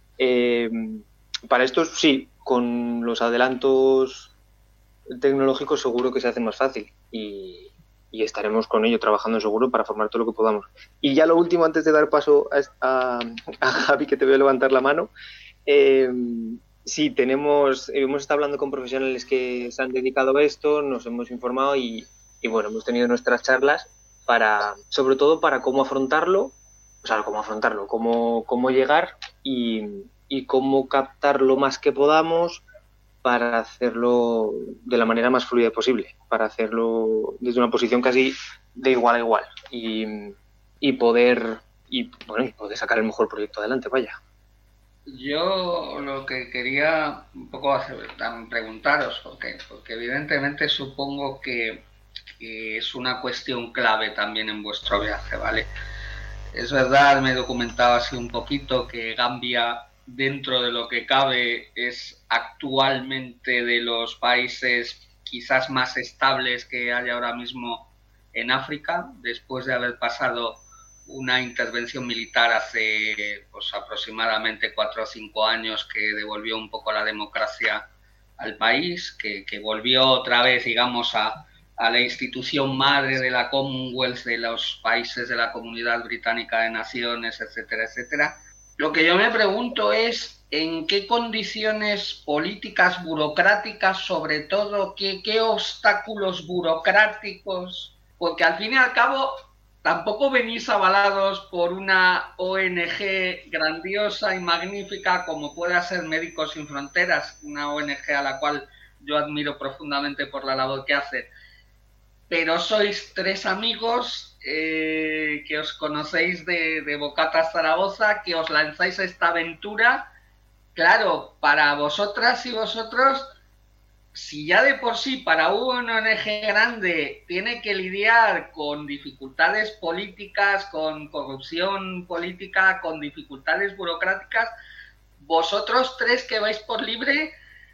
Eh, para esto, sí, con los adelantos tecnológicos seguro que se hace más fácil, y, y estaremos con ello trabajando seguro para formar todo lo que podamos. Y ya lo último, antes de dar paso a, a, a Javi, que te veo levantar la mano, eh, sí, tenemos, hemos estado hablando con profesionales que se han dedicado a esto, nos hemos informado y, y bueno, hemos tenido nuestras charlas para, sobre todo para cómo afrontarlo, o sea, cómo afrontarlo, cómo, cómo llegar y, y cómo captar lo más que podamos para hacerlo de la manera más fluida posible, para hacerlo desde una posición casi de igual a igual y, y poder y bueno, y poder sacar el mejor proyecto adelante, vaya. Yo lo que quería un poco hacer, preguntaros, porque, porque evidentemente supongo que, que es una cuestión clave también en vuestro viaje, ¿vale? Es verdad, me he documentado así un poquito que Gambia, dentro de lo que cabe, es actualmente de los países quizás más estables que hay ahora mismo en África, después de haber pasado una intervención militar hace pues, aproximadamente cuatro o cinco años que devolvió un poco la democracia al país, que, que volvió otra vez, digamos, a, a la institución madre de la Commonwealth, de los países de la Comunidad Británica de Naciones, etcétera, etcétera. Lo que yo me pregunto es en qué condiciones políticas, burocráticas, sobre todo, qué, qué obstáculos burocráticos, porque al fin y al cabo tampoco venís avalados por una O N G grandiosa y magnífica como pueda ser Médicos Sin Fronteras, una O N G a la cual yo admiro profundamente por la labor que hace. Pero sois tres amigos eh, que os conocéis de, de Bocatas Zaragoza, que os lanzáis a esta aventura. Claro, para vosotras y vosotros, si ya de por sí para una O N G grande tiene que lidiar con dificultades políticas, con corrupción política, con dificultades burocráticas, vosotros tres que vais por libre,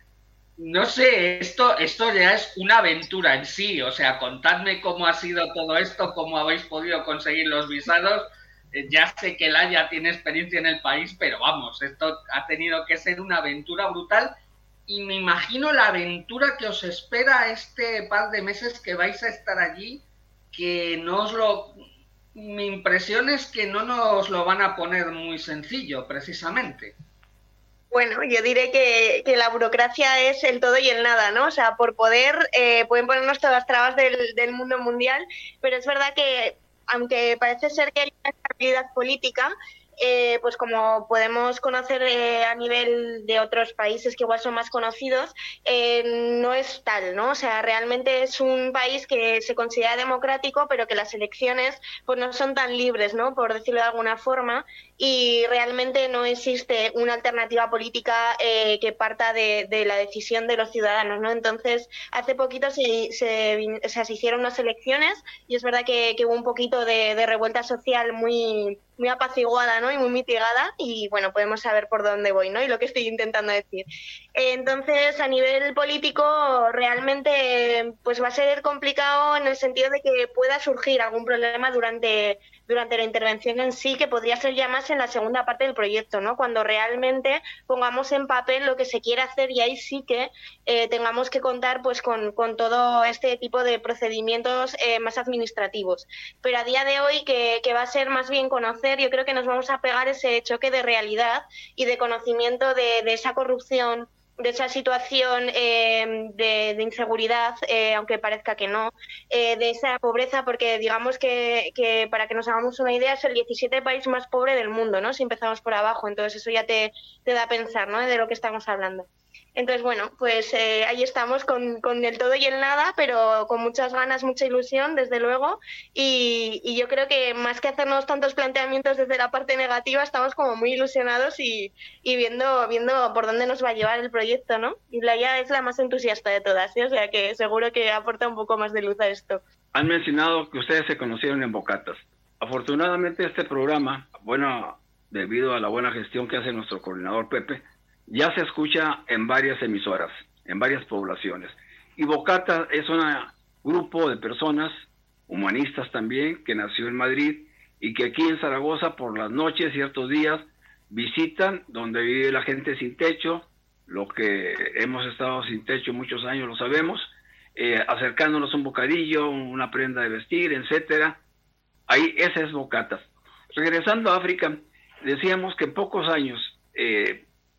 no sé, esto, esto ya es una aventura en sí. O sea, contadme cómo ha sido todo esto, cómo habéis podido conseguir los visados. Eh, ya sé que Laia tiene experiencia en el país, pero vamos, esto ha tenido que ser una aventura brutal. Y me imagino la aventura que os espera este par de meses que vais a estar allí, que no os lo... Mi impresión es que no nos lo van a poner muy sencillo, precisamente. Bueno, yo diré que, que la burocracia es el todo y el nada, ¿no? O sea, por poder eh, pueden ponernos todas las trabas del, del mundo mundial, pero es verdad que, aunque parece ser que hay una estabilidad política, eh, pues como podemos conocer eh, a nivel de otros países que igual son más conocidos, eh, no es tal, ¿no? O sea, realmente es un país que se considera democrático, pero que las elecciones pues no son tan libres, ¿no? Por decirlo de alguna forma, y realmente no existe una alternativa política eh, que parta de, de la decisión de los ciudadanos, ¿no? Entonces, hace poquito se, se, o sea, se hicieron unas elecciones y es verdad que, que hubo un poquito de, de revuelta social muy muy apaciguada, ¿no? Y muy mitigada, y bueno, podemos saber por dónde voy, ¿no? Y lo que estoy intentando decir. Entonces, a nivel político, realmente pues va a ser complicado en el sentido de que pueda surgir algún problema durante durante la intervención en sí, que podría ser ya más en la segunda parte del proyecto, ¿no? Cuando realmente pongamos en papel lo que se quiere hacer, y ahí sí que eh, tengamos que contar pues con, con todo este tipo de procedimientos eh, más administrativos. Pero a día de hoy, que, que va a ser más bien conocer, yo creo que nos vamos a pegar ese choque de realidad y de conocimiento de, de esa corrupción, de esa situación eh, de, de inseguridad, eh, aunque parezca que no, eh, de esa pobreza, porque digamos que, que, para que nos hagamos una idea, es el diecisiete país más pobre del mundo, ¿no? Si empezamos por abajo, entonces eso ya te, te da a pensar, ¿no? De lo que estamos hablando. Entonces, bueno, pues eh, ahí estamos con, con el todo y el nada, pero con muchas ganas, mucha ilusión, desde luego, y, y yo creo que más que hacernos tantos planteamientos desde la parte negativa, estamos como muy ilusionados y, y viendo, viendo por dónde nos va a llevar el proyecto, ¿no? Y Laia es la más entusiasta de todas, ¿sí? O sea que seguro que aporta un poco más de luz a esto. Han mencionado que ustedes se conocieron en Bocatas. Afortunadamente este programa, bueno, debido a la buena gestión que hace nuestro coordinador Pepe, ya se escucha en varias emisoras, en varias poblaciones. Y Bocatas es un grupo de personas, humanistas también, que nació en Madrid y que aquí en Zaragoza por las noches, ciertos días, visitan donde vive la gente sin techo, lo que hemos estado sin techo muchos años lo sabemos, eh, acercándonos un bocadillo, una prenda de vestir, etcétera. Ahí, ese es Bocatas. Regresando a África, decíamos que en pocos años, eh,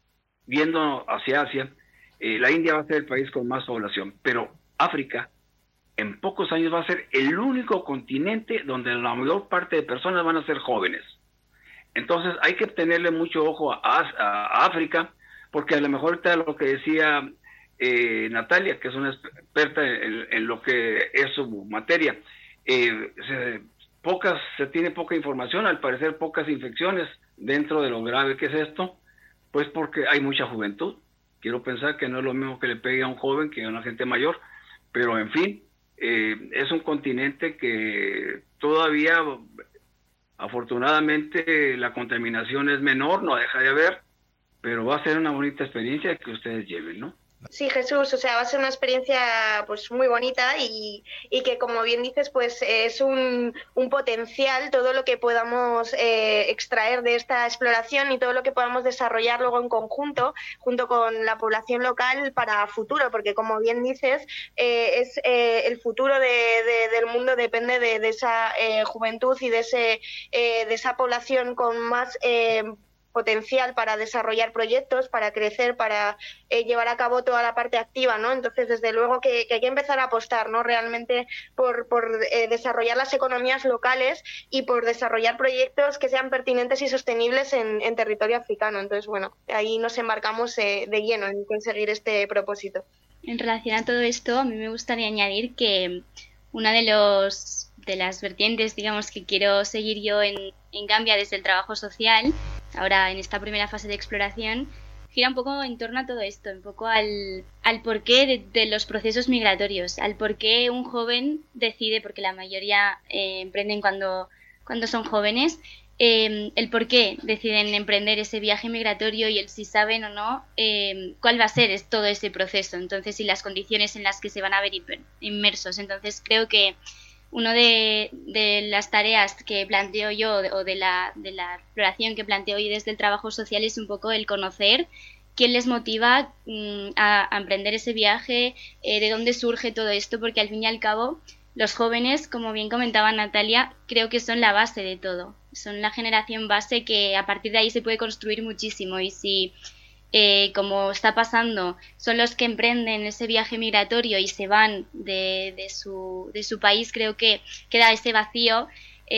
viendo hacia Asia, eh, la India va a ser el país con más población, pero África en pocos años va a ser el único continente donde la mayor parte de personas van a ser jóvenes. Entonces hay que tenerle mucho ojo a, a, a África, porque a lo mejor está lo que decía eh, Natalia, que es una experta en, en lo que es su materia. Eh, se, pocas, se tiene poca información, al parecer pocas infecciones dentro de lo grave que es esto. Pues porque hay mucha juventud. Quiero pensar que no es lo mismo que le pegue a un joven que a una gente mayor, pero en fin, eh, es un continente que todavía, afortunadamente, la contaminación es menor, no deja de haber, pero va a ser una bonita experiencia que ustedes lleven, ¿no? Sí, Jesús, o sea, va a ser una experiencia pues muy bonita y, y que, como bien dices, pues es un, un potencial, todo lo que podamos eh, extraer de esta exploración y todo lo que podamos desarrollar luego en conjunto, junto con la población local para futuro, porque, como bien dices, eh, es eh, el futuro de, de, del mundo depende de, de esa eh, juventud y de, ese, eh, de esa población con más Eh, potencial para desarrollar proyectos, para crecer, para eh, llevar a cabo toda la parte activa, ¿no? Entonces, desde luego que, que hay que empezar a apostar, ¿no? Realmente por, por eh, desarrollar las economías locales y por desarrollar proyectos que sean pertinentes y sostenibles en, en territorio africano. Entonces, bueno, ahí nos embarcamos eh, de lleno en conseguir este propósito. En relación a todo esto, a mí me gustaría añadir que una de los de las vertientes, digamos, que quiero seguir yo en, en Gambia desde el trabajo social, ahora en esta primera fase de exploración, gira un poco en torno a todo esto, un poco al, al porqué de, de los procesos migratorios, al porqué un joven decide, porque la mayoría eh, emprenden cuando, cuando son jóvenes, eh, el por qué deciden emprender ese viaje migratorio y el si saben o no eh, cuál va a ser es todo ese proceso, entonces, y las condiciones en las que se van a ver inmersos. Entonces creo que una de, de las tareas que planteo yo o de la, de la exploración que planteo hoy desde el trabajo social es un poco el conocer quién les motiva mm, a, a emprender ese viaje, eh, de dónde surge todo esto, porque al fin y al cabo los jóvenes, como bien comentaba Natalia, creo que son la base de todo, son la generación base que a partir de ahí se puede construir muchísimo, y si eh, como está pasando, son los que emprenden ese viaje migratorio y se van de, de, su, de su país, creo que queda ese vacío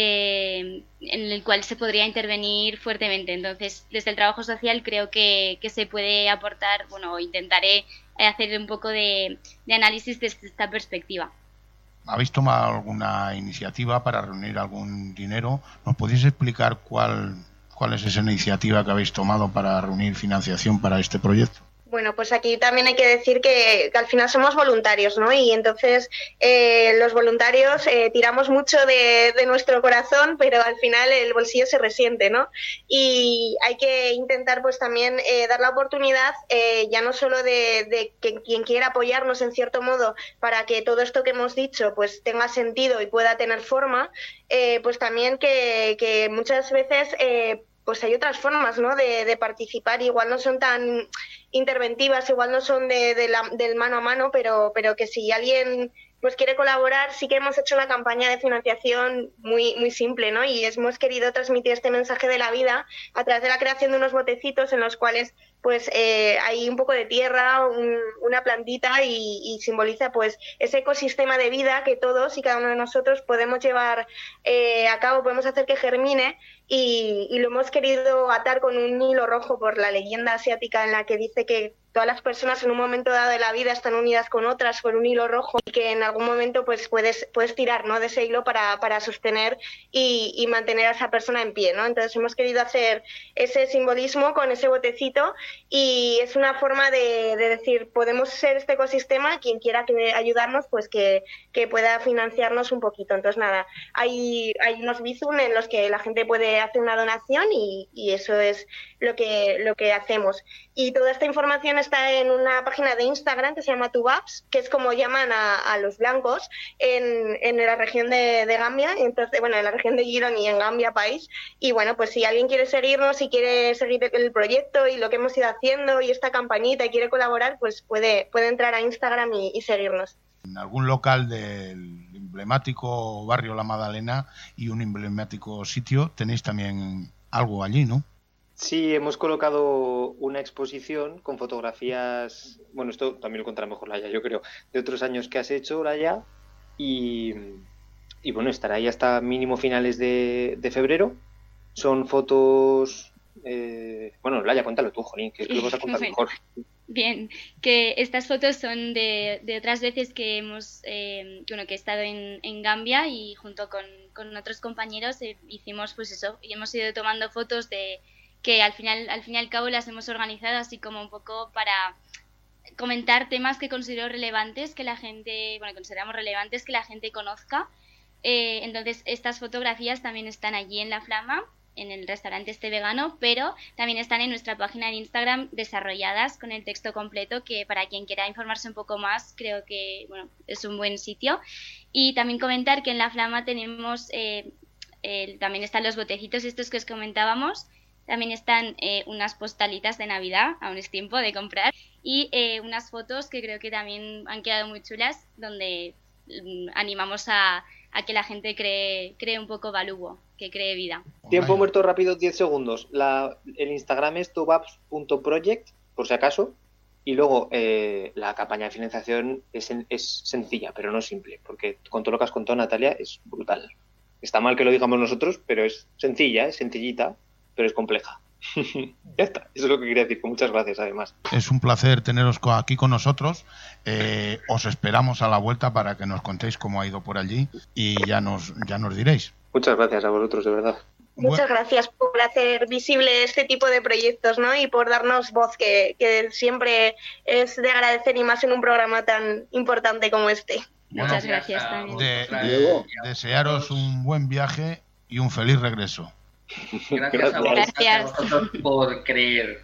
eh, en el cual se podría intervenir fuertemente. Entonces, desde el trabajo social creo que, que se puede aportar, bueno, intentaré hacer un poco de, de análisis desde esta perspectiva. ¿Habéis tomado alguna iniciativa para reunir algún dinero? ¿Nos podéis explicar cuál, cuál es esa iniciativa que habéis tomado para reunir financiación para este proyecto? Bueno, pues aquí también hay que decir que, que al final somos voluntarios, ¿no? Y entonces eh, los voluntarios eh, tiramos mucho de, de nuestro corazón, pero al final el bolsillo se resiente, ¿no? Y hay que intentar pues también eh, dar la oportunidad, eh, ya no solo de, de que quien quiera apoyarnos en cierto modo para que todo esto que hemos dicho pues tenga sentido y pueda tener forma, eh, pues también que, que muchas veces eh, pues hay otras formas, ¿no? de, de participar, igual no son tan interventivas, igual no son de, de la, del mano a mano, pero, pero que si alguien pues quiere colaborar, sí que hemos hecho una campaña de financiación muy, muy simple, ¿no? Y hemos querido transmitir este mensaje de la vida a través de la creación de unos botecitos en los cuales pues eh, hay un poco de tierra, un, una plantita y, y simboliza pues ese ecosistema de vida que todos y cada uno de nosotros podemos llevar eh, a cabo, podemos hacer que germine. Y, y lo hemos querido atar con un hilo rojo por la leyenda asiática en la que dice que todas las personas en un momento dado de la vida están unidas con otras por un hilo rojo y que en algún momento pues puedes, puedes tirar, ¿no? de ese hilo para, para sostener y, y mantener a esa persona en pie, ¿no? Entonces hemos querido hacer ese simbolismo con ese botecito y es una forma de, de decir, podemos ser este ecosistema, quien quiera que ayudarnos pues que, que pueda financiarnos un poquito. Entonces nada, hay, hay unos Bizum en los que la gente puede hacer una donación y, y eso es lo que, lo que hacemos. Y toda esta información está en una página de Instagram que se llama Tubabs, que es como llaman a, a los blancos en, en la región de, de Gambia, entonces, bueno, en la región de Girón y en Gambia país. Y bueno, pues si alguien quiere seguirnos y quiere seguir el proyecto y lo que hemos ido haciendo y esta campañita y quiere colaborar, pues puede, puede entrar a Instagram y, y seguirnos. En algún local del emblemático barrio La Magdalena y un emblemático sitio tenéis también algo allí, ¿no? Sí, hemos colocado una exposición con fotografías, bueno, esto también lo contará mejor Laia, yo creo, de otros años que has hecho, Laia, y, y bueno, estará ahí hasta mínimo finales de, de febrero. Son fotos, eh, bueno, Laia, cuéntalo tú, Jolín, que es que lo vas a contar mejor. Bien, que estas fotos son de, de otras veces que hemos, eh, bueno, que he estado en, en Gambia y junto con, con otros compañeros eh, hicimos pues eso, y hemos ido tomando fotos de que al final, al fin y al cabo las hemos organizado así como un poco para comentar temas que considero relevantes, que la gente, bueno, consideramos relevantes que la gente conozca. Eh, entonces estas fotografías también están allí en La Flama, en el restaurante este vegano, pero también están en nuestra página de Instagram desarrolladas con el texto completo, que para quien quiera informarse un poco más creo que bueno, es un buen sitio. Y también comentar que en La Flama tenemos, eh, eh, también están los botecitos estos que os comentábamos. También están eh, unas postalitas de Navidad, aún es tiempo de comprar, y eh, unas fotos que creo que también han quedado muy chulas, donde mm, animamos a, a que la gente cree, cree un poco Balubo, que cree vida. Tiempo muerto rápido, diez segundos. La, el Instagram es tubabs punto project, por si acaso, y luego eh, la campaña de financiación es, es sencilla, pero no simple, porque con todo lo que has contado, Natalia, es brutal. Está mal que lo digamos nosotros, pero es sencilla, es sencillita, pero es compleja. Ya está, eso es lo que quería decir. Muchas gracias, además. Es un placer teneros aquí con nosotros. Eh, os esperamos a la vuelta para que nos contéis cómo ha ido por allí y ya nos, ya nos diréis. Muchas gracias a vosotros, de verdad. Muchas gracias por hacer visible este tipo de proyectos, ¿no? Y por darnos voz, que, que siempre es de agradecer, y más en un programa tan importante como este. Bueno, muchas gracias también. De, de, desearos un buen viaje y un feliz regreso. Gracias a vosotros, Gracias. a vosotros por creer.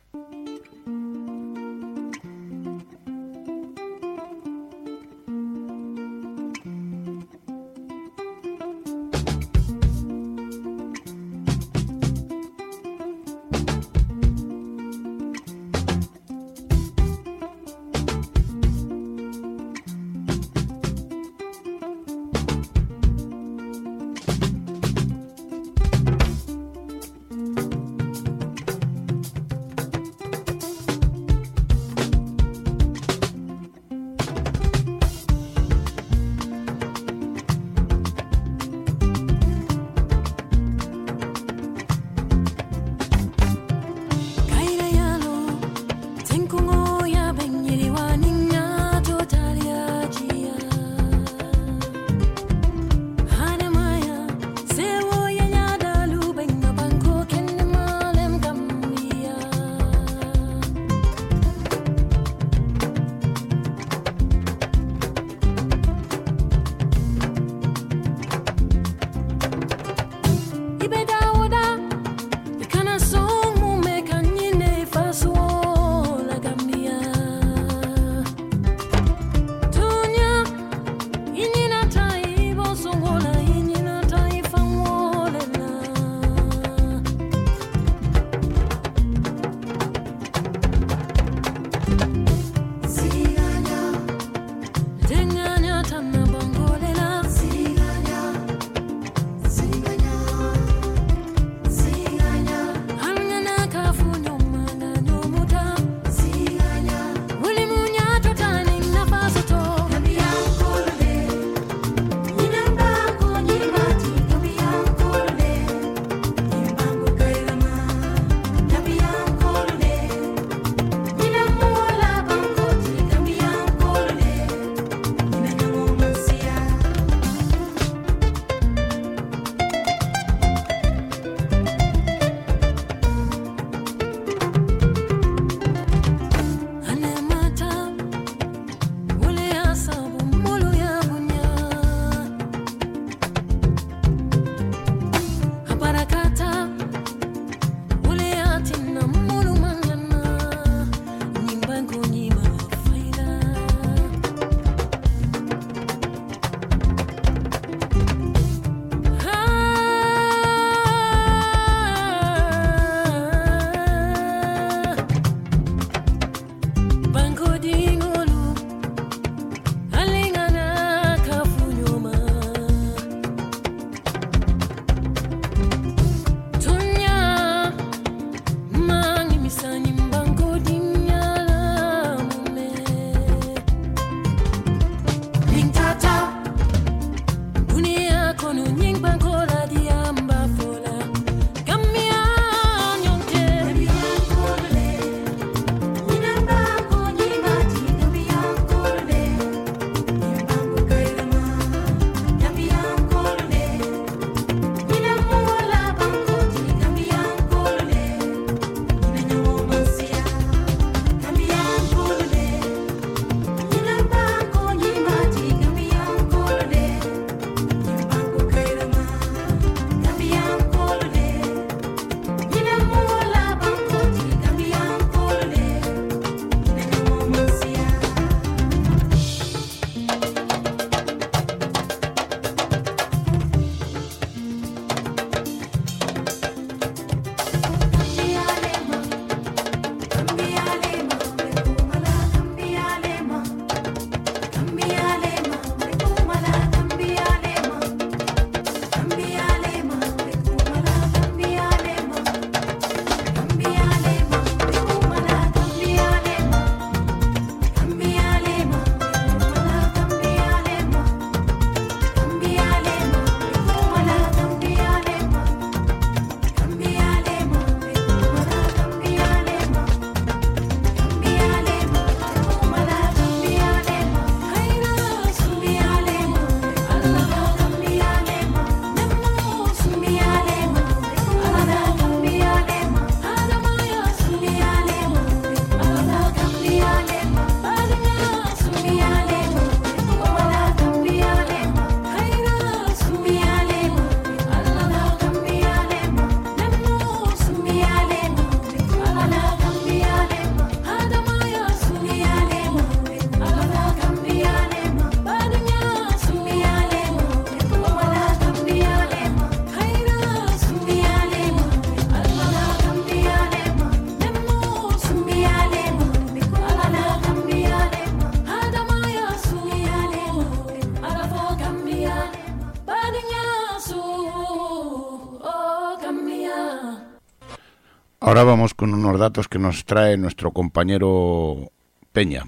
Ahora vamos con unos datos que nos trae nuestro compañero Peña.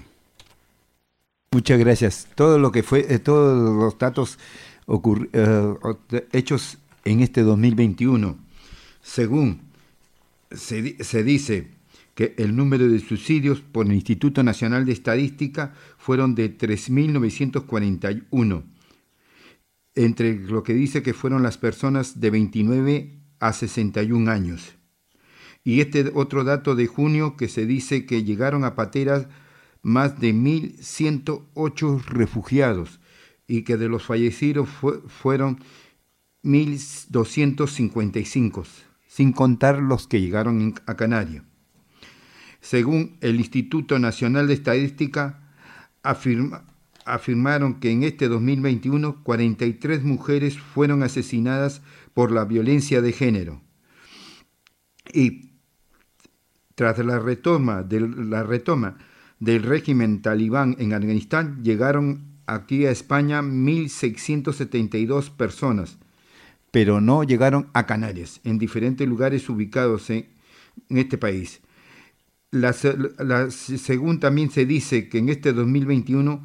Muchas gracias. Todo lo que fue, eh, todos los datos ocurri- eh, hechos en este dos mil veintiuno, según se, di- se dice que el número de suicidios por el Instituto Nacional de Estadística fueron de tres mil novecientos cuarenta y uno, entre lo que dice que fueron las personas de veintinueve a sesenta y un años. Y este otro dato de junio que se dice que llegaron a Pateras más de mil ciento ocho refugiados y que de los fallecidos fue, fueron mil doscientos cincuenta y cinco, sin contar los que llegaron a Canarias. Según el Instituto Nacional de Estadística, afirma, afirmaron que en este dos mil veintiuno cuarenta y tres mujeres fueron asesinadas por la violencia de género. Y tras la retoma, de, la retoma del régimen talibán en Afganistán, llegaron aquí a España mil seiscientos setenta y dos personas, pero no llegaron a Canarias, en diferentes lugares ubicados en, en este país. La, la, según también se dice que en este dos mil veintiuno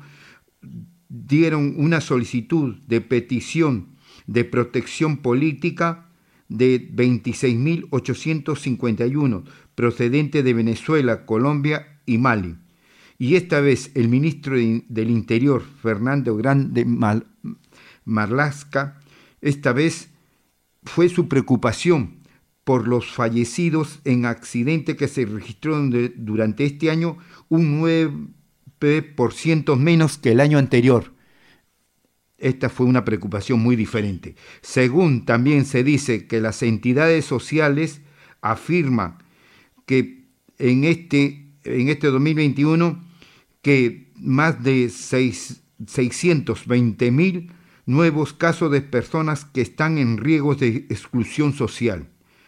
dieron una solicitud de petición de protección política de veintiséis mil ochocientos cincuenta y uno, procedente de Venezuela, Colombia y Mali. Y esta vez el ministro de, del Interior, Fernando Grande Mal, Marlaska, esta vez fue su preocupación por los fallecidos en accidente que se registró durante este año, un nueve por ciento menos que el año anterior. Esta fue una preocupación muy diferente. Según también se dice que las entidades sociales afirman que en este, en este dos mil veintiuno que más de seiscientos veinte mil nuevos casos de personas que están en riesgo de exclusión social.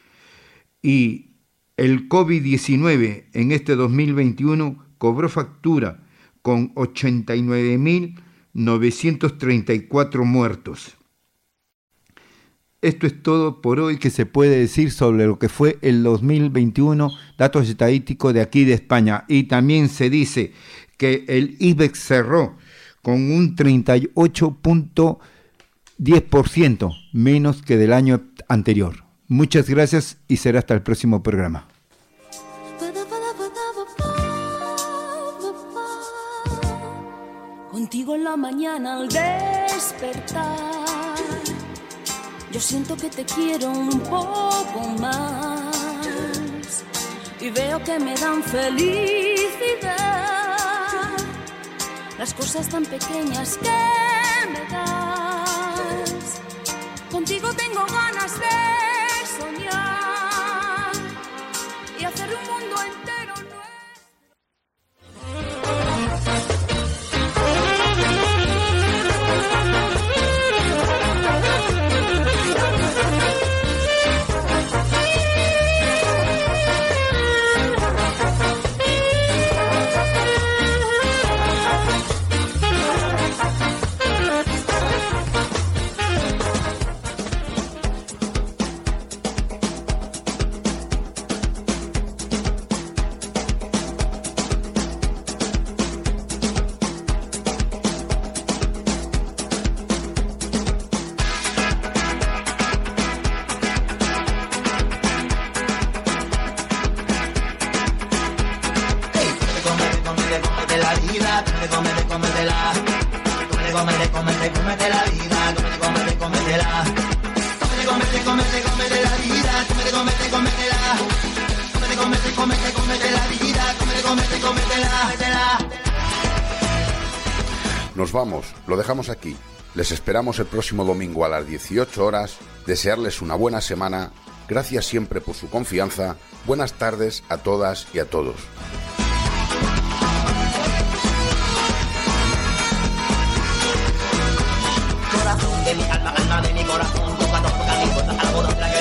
Y el COVID diecinueve en este dos mil veintiuno cobró factura con ochenta y nueve mil novecientos treinta y cuatro muertos. Esto es todo por hoy que se puede decir sobre lo que fue el dos mil veintiuno, datos estadísticos de aquí de España. Y también se dice que el IBEX cerró con un treinta y ocho punto diez por ciento menos que del año anterior. Muchas gracias y será hasta el próximo programa. Contigo en la mañana al despertar, yo siento que te quiero un poco más y veo que me dan felicidad las cosas tan pequeñas que me das. Contigo tengo ganas de soñar y hacer un mundo entero nuestro. Nos vamos, lo dejamos aquí. Les esperamos el próximo domingo a las dieciocho horas. Desearles una buena semana. Gracias siempre por su confianza. Buenas tardes a todas y a todos. Corazón de mi alma, alma de mi corazón, cuando toca mi puerta, algo de